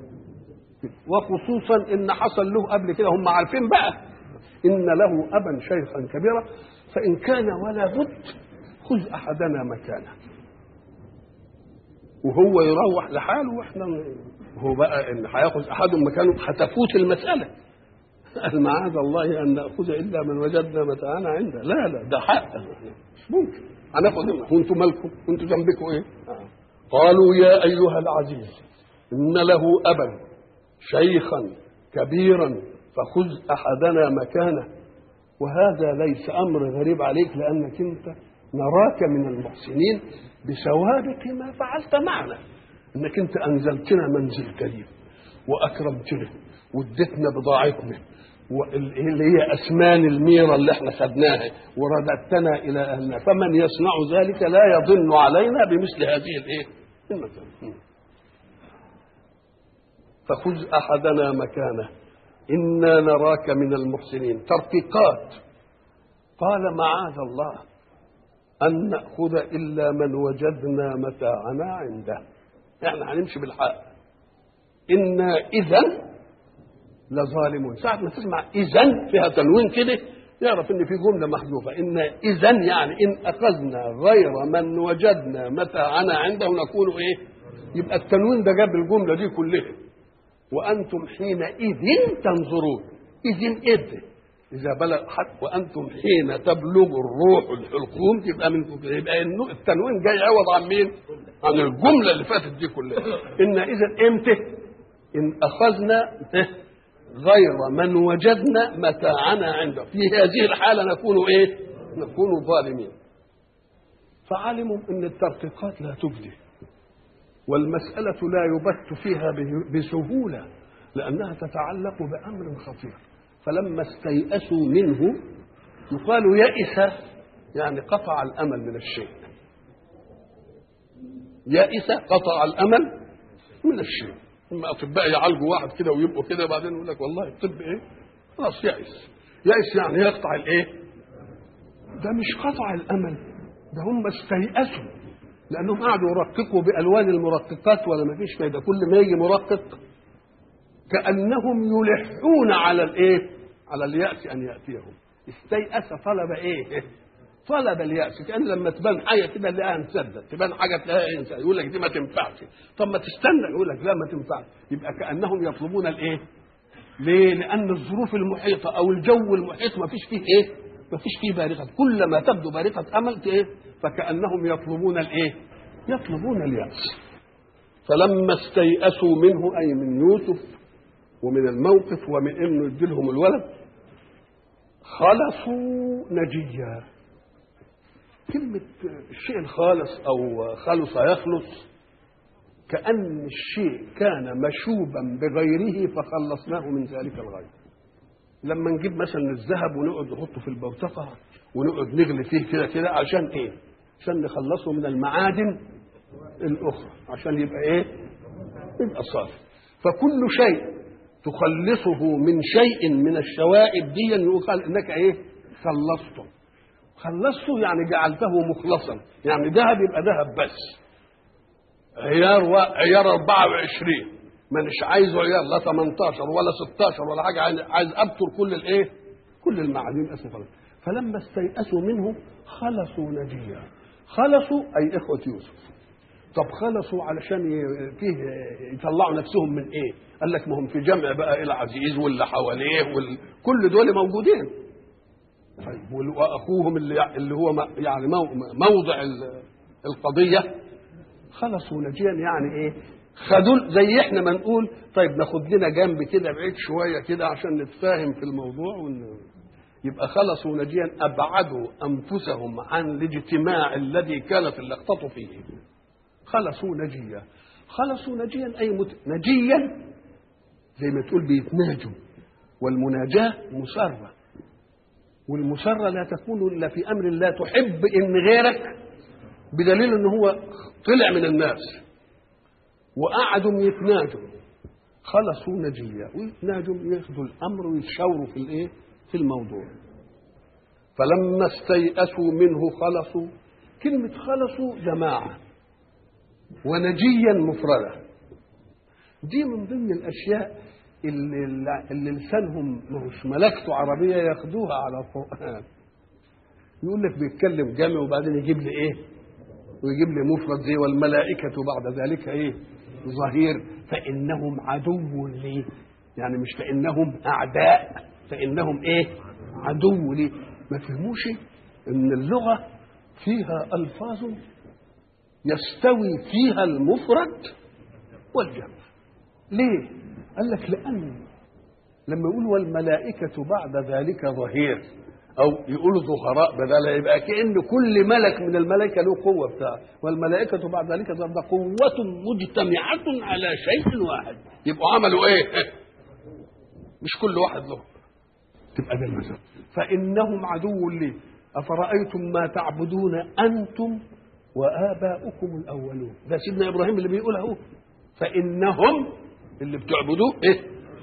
وخصوصا إن حصل له قبل كده، هم عارفين بقى إن له أبا شيخا كبيرا، فإن كان ولا بد خذ أحدنا مكانه، وهو يروح لحاله وإحنا هو بقى إن هياخذ أحدهم مكانه هتفوت المسألة. معاذ الله أن نأخذ إلا من وجدنا متاعنا عنده. لا لا ده حق مش ممكن هناخذ منه. وانتم مالكم؟ وانتم ذنبكم ايه؟ قالوا يا أيها العزيز إن له أبا شيخا كبيرا فخذ أحدنا مكانه. وهذا ليس أمر غريب عليك، لأنك أنت نراك من المحسنين بسوابق ما فعلت معنا، أنك أنت أنزلتنا منزل كريم وأكرمتنا واديتنا بضاعتنا واللي هي أسمان الميرة اللي احنا خدناها ورددتنا إلى أهلنا، فمن يصنع ذلك لا يضن علينا بمثل هذه الإيه؟ المثل. فخذ أحدنا مكانه إنا نراك من المحسنين. ترقيقات. قال معاذ الله أن نأخذ إلا من وجدنا متاعنا عنده. احنا هنمشي بالحق. إنا إذن لظالمون. ساعة ما تسمع إذن فيها تنوين كده يعرف إن في جملة محذوفة. إنا إذن يعني إن أخذنا غير من وجدنا متاعنا عنده نكون إيه؟ يبقى التنوين ده جاب الجملة دي كلها. وأنتم حينئذ تنظرون. إذن إذ إذا بلغ حد وأنتم حين تبلغ الروح الحلقوم تبقى منكم كده. يبقى التنوين جاي عوض عن مين؟ عن الجملة اللي فاتت دي كلها. إن إذن إمتى؟ إن أخذنا غير من وجدنا متاعنا عنده. في هذه الحالة نكون إيه؟ نكون ظالمين. فعلموا أن الترقيقات لا تبدي، والمسألة لا يبت فيها بسهولة، لأنها تتعلق بأمر خطير. فلما استيأسوا منه يقال يئس يعني قطع الأمل من الشيء. يئس قطع الأمل من الشيء. هم أطباء يعالجوا واحد كده ويبقوا كده بعدين يقول لك والله الطب إيه؟ خلاص يئس. يئس يعني يقطع الإيه؟ ده مش قطع الأمل، ده هم استيأسوا لأنهم قعدوا يرققوا بألوان المرققات ولا ما فيش فايدة. كل ما يجي مرقق كأنهم يلحون على الإيه؟ على اليأس أن يأتيهم. استيأس طلب إيه؟ طلب اليأس. كأن لما تبان حاجة كده تلاقيها انسدت، تبان حاجة تلاقيها انسدت، يقول لك دي ما تنفعش، طب ما تستنى، يقول لك لا ما تنفعش. يبقى كأنهم يطلبون الإيه؟ ليه؟ لأن الظروف المحيطة أو الجو المحيط ما فيش فيه إيه؟ ما فيش فيه بارقة. كلما تبدو بارقة أمل إيه؟ فكأنهم يطلبون الإيه؟ يطلبون اليأس. فلما استيأسوا منه أي من يوسف ومن الموقف ومن إنه يديلهم الولد خلصوا نجيا. كلمة الشيء الخالص أو خلص يخلص كأن الشيء كان مشوبا بغيره فخلصناه من ذلك الغير. لما نجيب مثلا الذهب ونقعد نحطه في البوتقة ونقعد نغلي فيه كده كده عشان إيه؟ عشان نخلصه من المعادن الأخرى عشان يبقى إيه؟ يبقى صافي. فكل شيء تخلصه من شيء من الشوائب دي يقال إنك إيه؟ خلصته. خلصته يعني جعلته مخلصا. يعني ذهب يبقى ذهب بس. عيار و... عيار أربعة وعشرين مانيش عايزه عيار لا ثمانية عشر ولا ستاشر ولا حاجة، عايز أبتر كل الإيه؟ كل المعادن اسمه خلص. فلما استيأسوا منه خلصوا نجيا. خلصوا أي إخوة يوسف. طب خلصوا علشان فيه يطلعوا نفسهم من إيه؟ قال لك ما هم في جمع بقى إلى عزيز واللي حواليه وال... كل دول موجودين. طيب وأخوهم اللي اللي هو يعني موضع القضية خلصوا نجيا يعني إيه؟ خدوا زي إحنا ما نقول طيب ناخد لنا جنب كده بعيد شوية كده عشان نتفاهم في الموضوع ون... يبقى خلصوا نجيا أبعدوا أنفسهم عن الاجتماع الذي كانت اللقطة فيه. خلصوا نجيا. خلصوا نجيا أي مت... نجيا زي ما تقول بيتناجوا. والمناجاة مسرة، والمسرة لا تكون إلا في أمر لا تحب إن غيرك، بدليل إن هو طلع من الناس وقعدوا يتناجوا. خلصوا نجيا ويتناجوا ياخذوا الأمر ويتشاوروا في الإيه؟ في الموضوع. فلما استيأسوا منه خلصوا. كلمة خلصوا جماعة ونجيا مفردة. دي من ضمن الأشياء اللي, اللي لسانهم مش ملكته عربية ياخدوها على القرآن. يقول لك بيتكلم جمع وبعدين يجيب لي إيه؟ ويجيب لي مفرد زي والملائكة بعد ذلك إيه؟ ظهير. فإنهم عدو لي، يعني مش فإنهم أعداء، فإنهم إيه؟ عدو لي. ما فهموش إن اللغة فيها ألفاظ يستوي فيها المفرد والجمع. ليه؟ قال لك لأن لما يقول والملائكة بعد ذلك ظهير أو يقولوا ظهراء بدل، يبقى كأن كل ملك من الملائكة له قوة بتاعه. والملائكة بعد ذلك ظهر قوة مجتمعة على شيء واحد. يبقوا عملوا إيه؟ مش كل واحد له. تبقى ده المثل. فإنهم عدو لي أفرأيتم ما تعبدون أنتم وآباؤكم الأولون. ده سيدنا إبراهيم اللي بيقول اهو. فإنهم اللي بتعبدوه إيه؟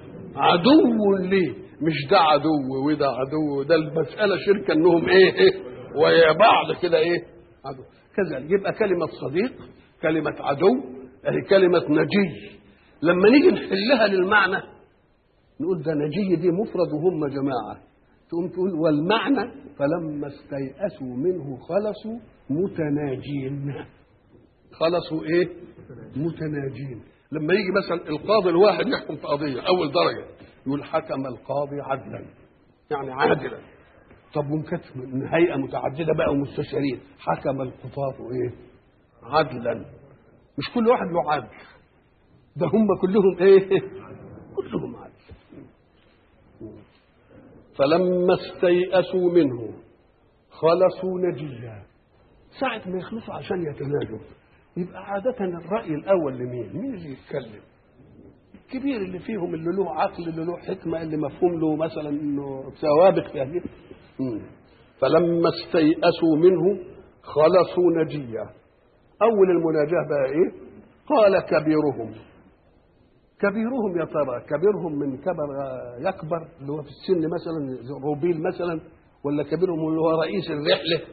عدو لي. مش ده عدو وده عدو، ده المسألة شركة إنهم إيه؟ إيه؟ ويا بعض كده إيه؟ عدو. كذلك يبقى كلمة صديق، كلمة عدو، أهي كلمة نجي. لما نيجي نحلها للمعنى نقول ده نجي دي مفرد وهم جماعة. تقوم تقول والمعنى فلما استيأسوا منه خلصوا متناجين. خلصوا ايه؟ متناجين. لما يجي مثلا القاضي الواحد يحكم في قضية أول درجة يقول حكم القاضي عدلا، يعني عادلا. طب وكانت من هيئة متعددة بقى ومستشارين حكم القضاة ايه؟ عدلا. مش كل واحد له عدل، ده هم كلهم ايه؟ كلهم عدل. فلما استيأسوا منه خلصوا نجيا. ساعة ما يخلصوا عشان يتناجوا يبقى عادة الرأي الأول لمين؟ مين اللي يتكلم؟ الكبير اللي فيهم، اللي له عقل، اللي له حكمة، اللي مفهوم له مثلا إنه سوابق في هذه. فلما استيأسوا منه خلصوا نجيا. أول المناجاة بقى إيه؟ قال كبيرهم. كبيرهم يا ترى كبيرهم من كبر يكبر اللي هو في السن مثلا روبيل مثلا، ولا كبيرهم اللي هو رئيس الرحلة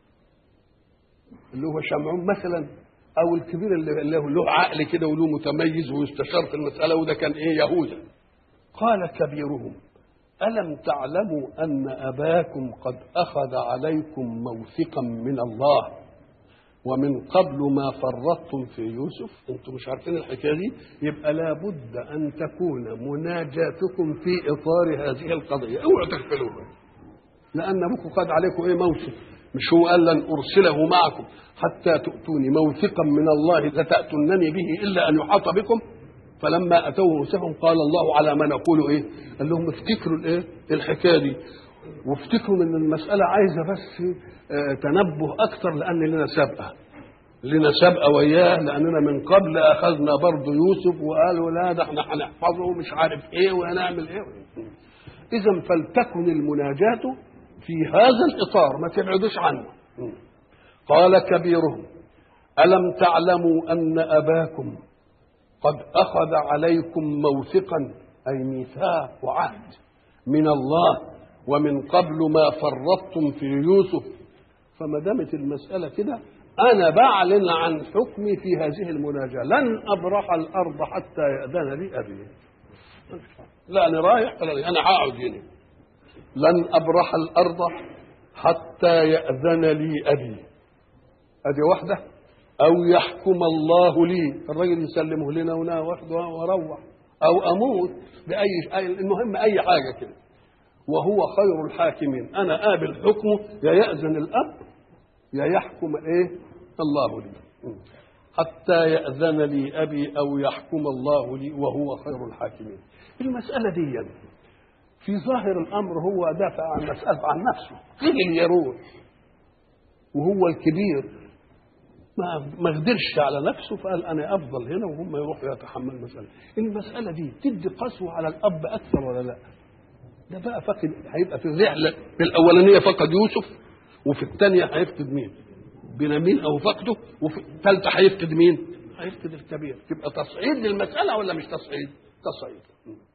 اللي هو شمعون مثلا، او الكبير اللي له عقل كده وله متميز ويستشار في المسألة، وده كان ايه؟ يهوذا. قال كبيرهم ألم تعلموا أن أباكم قد أخذ عليكم موثقا من الله ومن قبل ما فرطتم في يوسف؟ انتم مش عارفين الحكايه دي؟ يبقى لابد ان تكون مناجاتكم في اطار هذه القضيه، اوعوا تغفلوها، لان ابوكم قد عليكم ايه؟ موثق. مش هو قال لن ارسله معكم حتى تؤتوني موثقا من الله لتاتونني به الا ان يحاط بكم؟ فلما اتوه موثقا قال الله على ما نقول ايه؟ قال لهم افتكروا الايه؟ الحكايه دي، وافتكروا ان المساله عايزه بس تنبه اكثر، لان لنا سابقه لنا سابقه وياه، لاننا من قبل اخذنا برضه يوسف وقالوا لا ده احنا هنحفظه ومش عارف ايه وهنعمل ايه. اذا فلتكن المناجاه في هذا الاطار، ما تبعدوش عنه. قال كبيرهم الم تعلموا ان اباكم قد اخذ عليكم موثقا اي ميثاق وعهد من الله ومن قبل ما فرطتم في يوسف؟ فما دامت المسألة كده أنا بعلن عن حكمي في هذه المناجاة، لن أبرح الأرض حتى يأذن لي أبي. لا أنا رايح ولا أنا هقعد هنا. لن أبرح الأرض حتى يأذن لي أبي، أدي واحدة، أو يحكم الله لي، الرجل يسلمه لنا ونا واخده وأروح، أو أموت بأي، المهم أي حاجة كده، وهو خير الحاكمين. أنا قابل حكمه، يا يأذن الأب يا يحكم إيه الله لي، حتى يأذن لي أبي أو يحكم الله لي وهو خير الحاكمين. المسألة دي في ظاهر الأمر هو دافع عن مسألة عن نفسه، فضل يروح وهو الكبير ما ما قدرش على نفسه، فقال أنا أفضل هنا وهم يروحوا يتحملوا المسألة. المسألة دي تدي قسوة على الأب أكثر ولا لا؟ ده بقى فقد، هيبقى في الرحلة في الأولانية فقد يوسف، وفي الثانية هيفقد مين؟ بنيامين أو فقده، وفي الثالثة هيفقد مين؟ هيفقد الكبير. تبقى تصعيد للمسألة ولا مش تصعيد؟ تصعيد.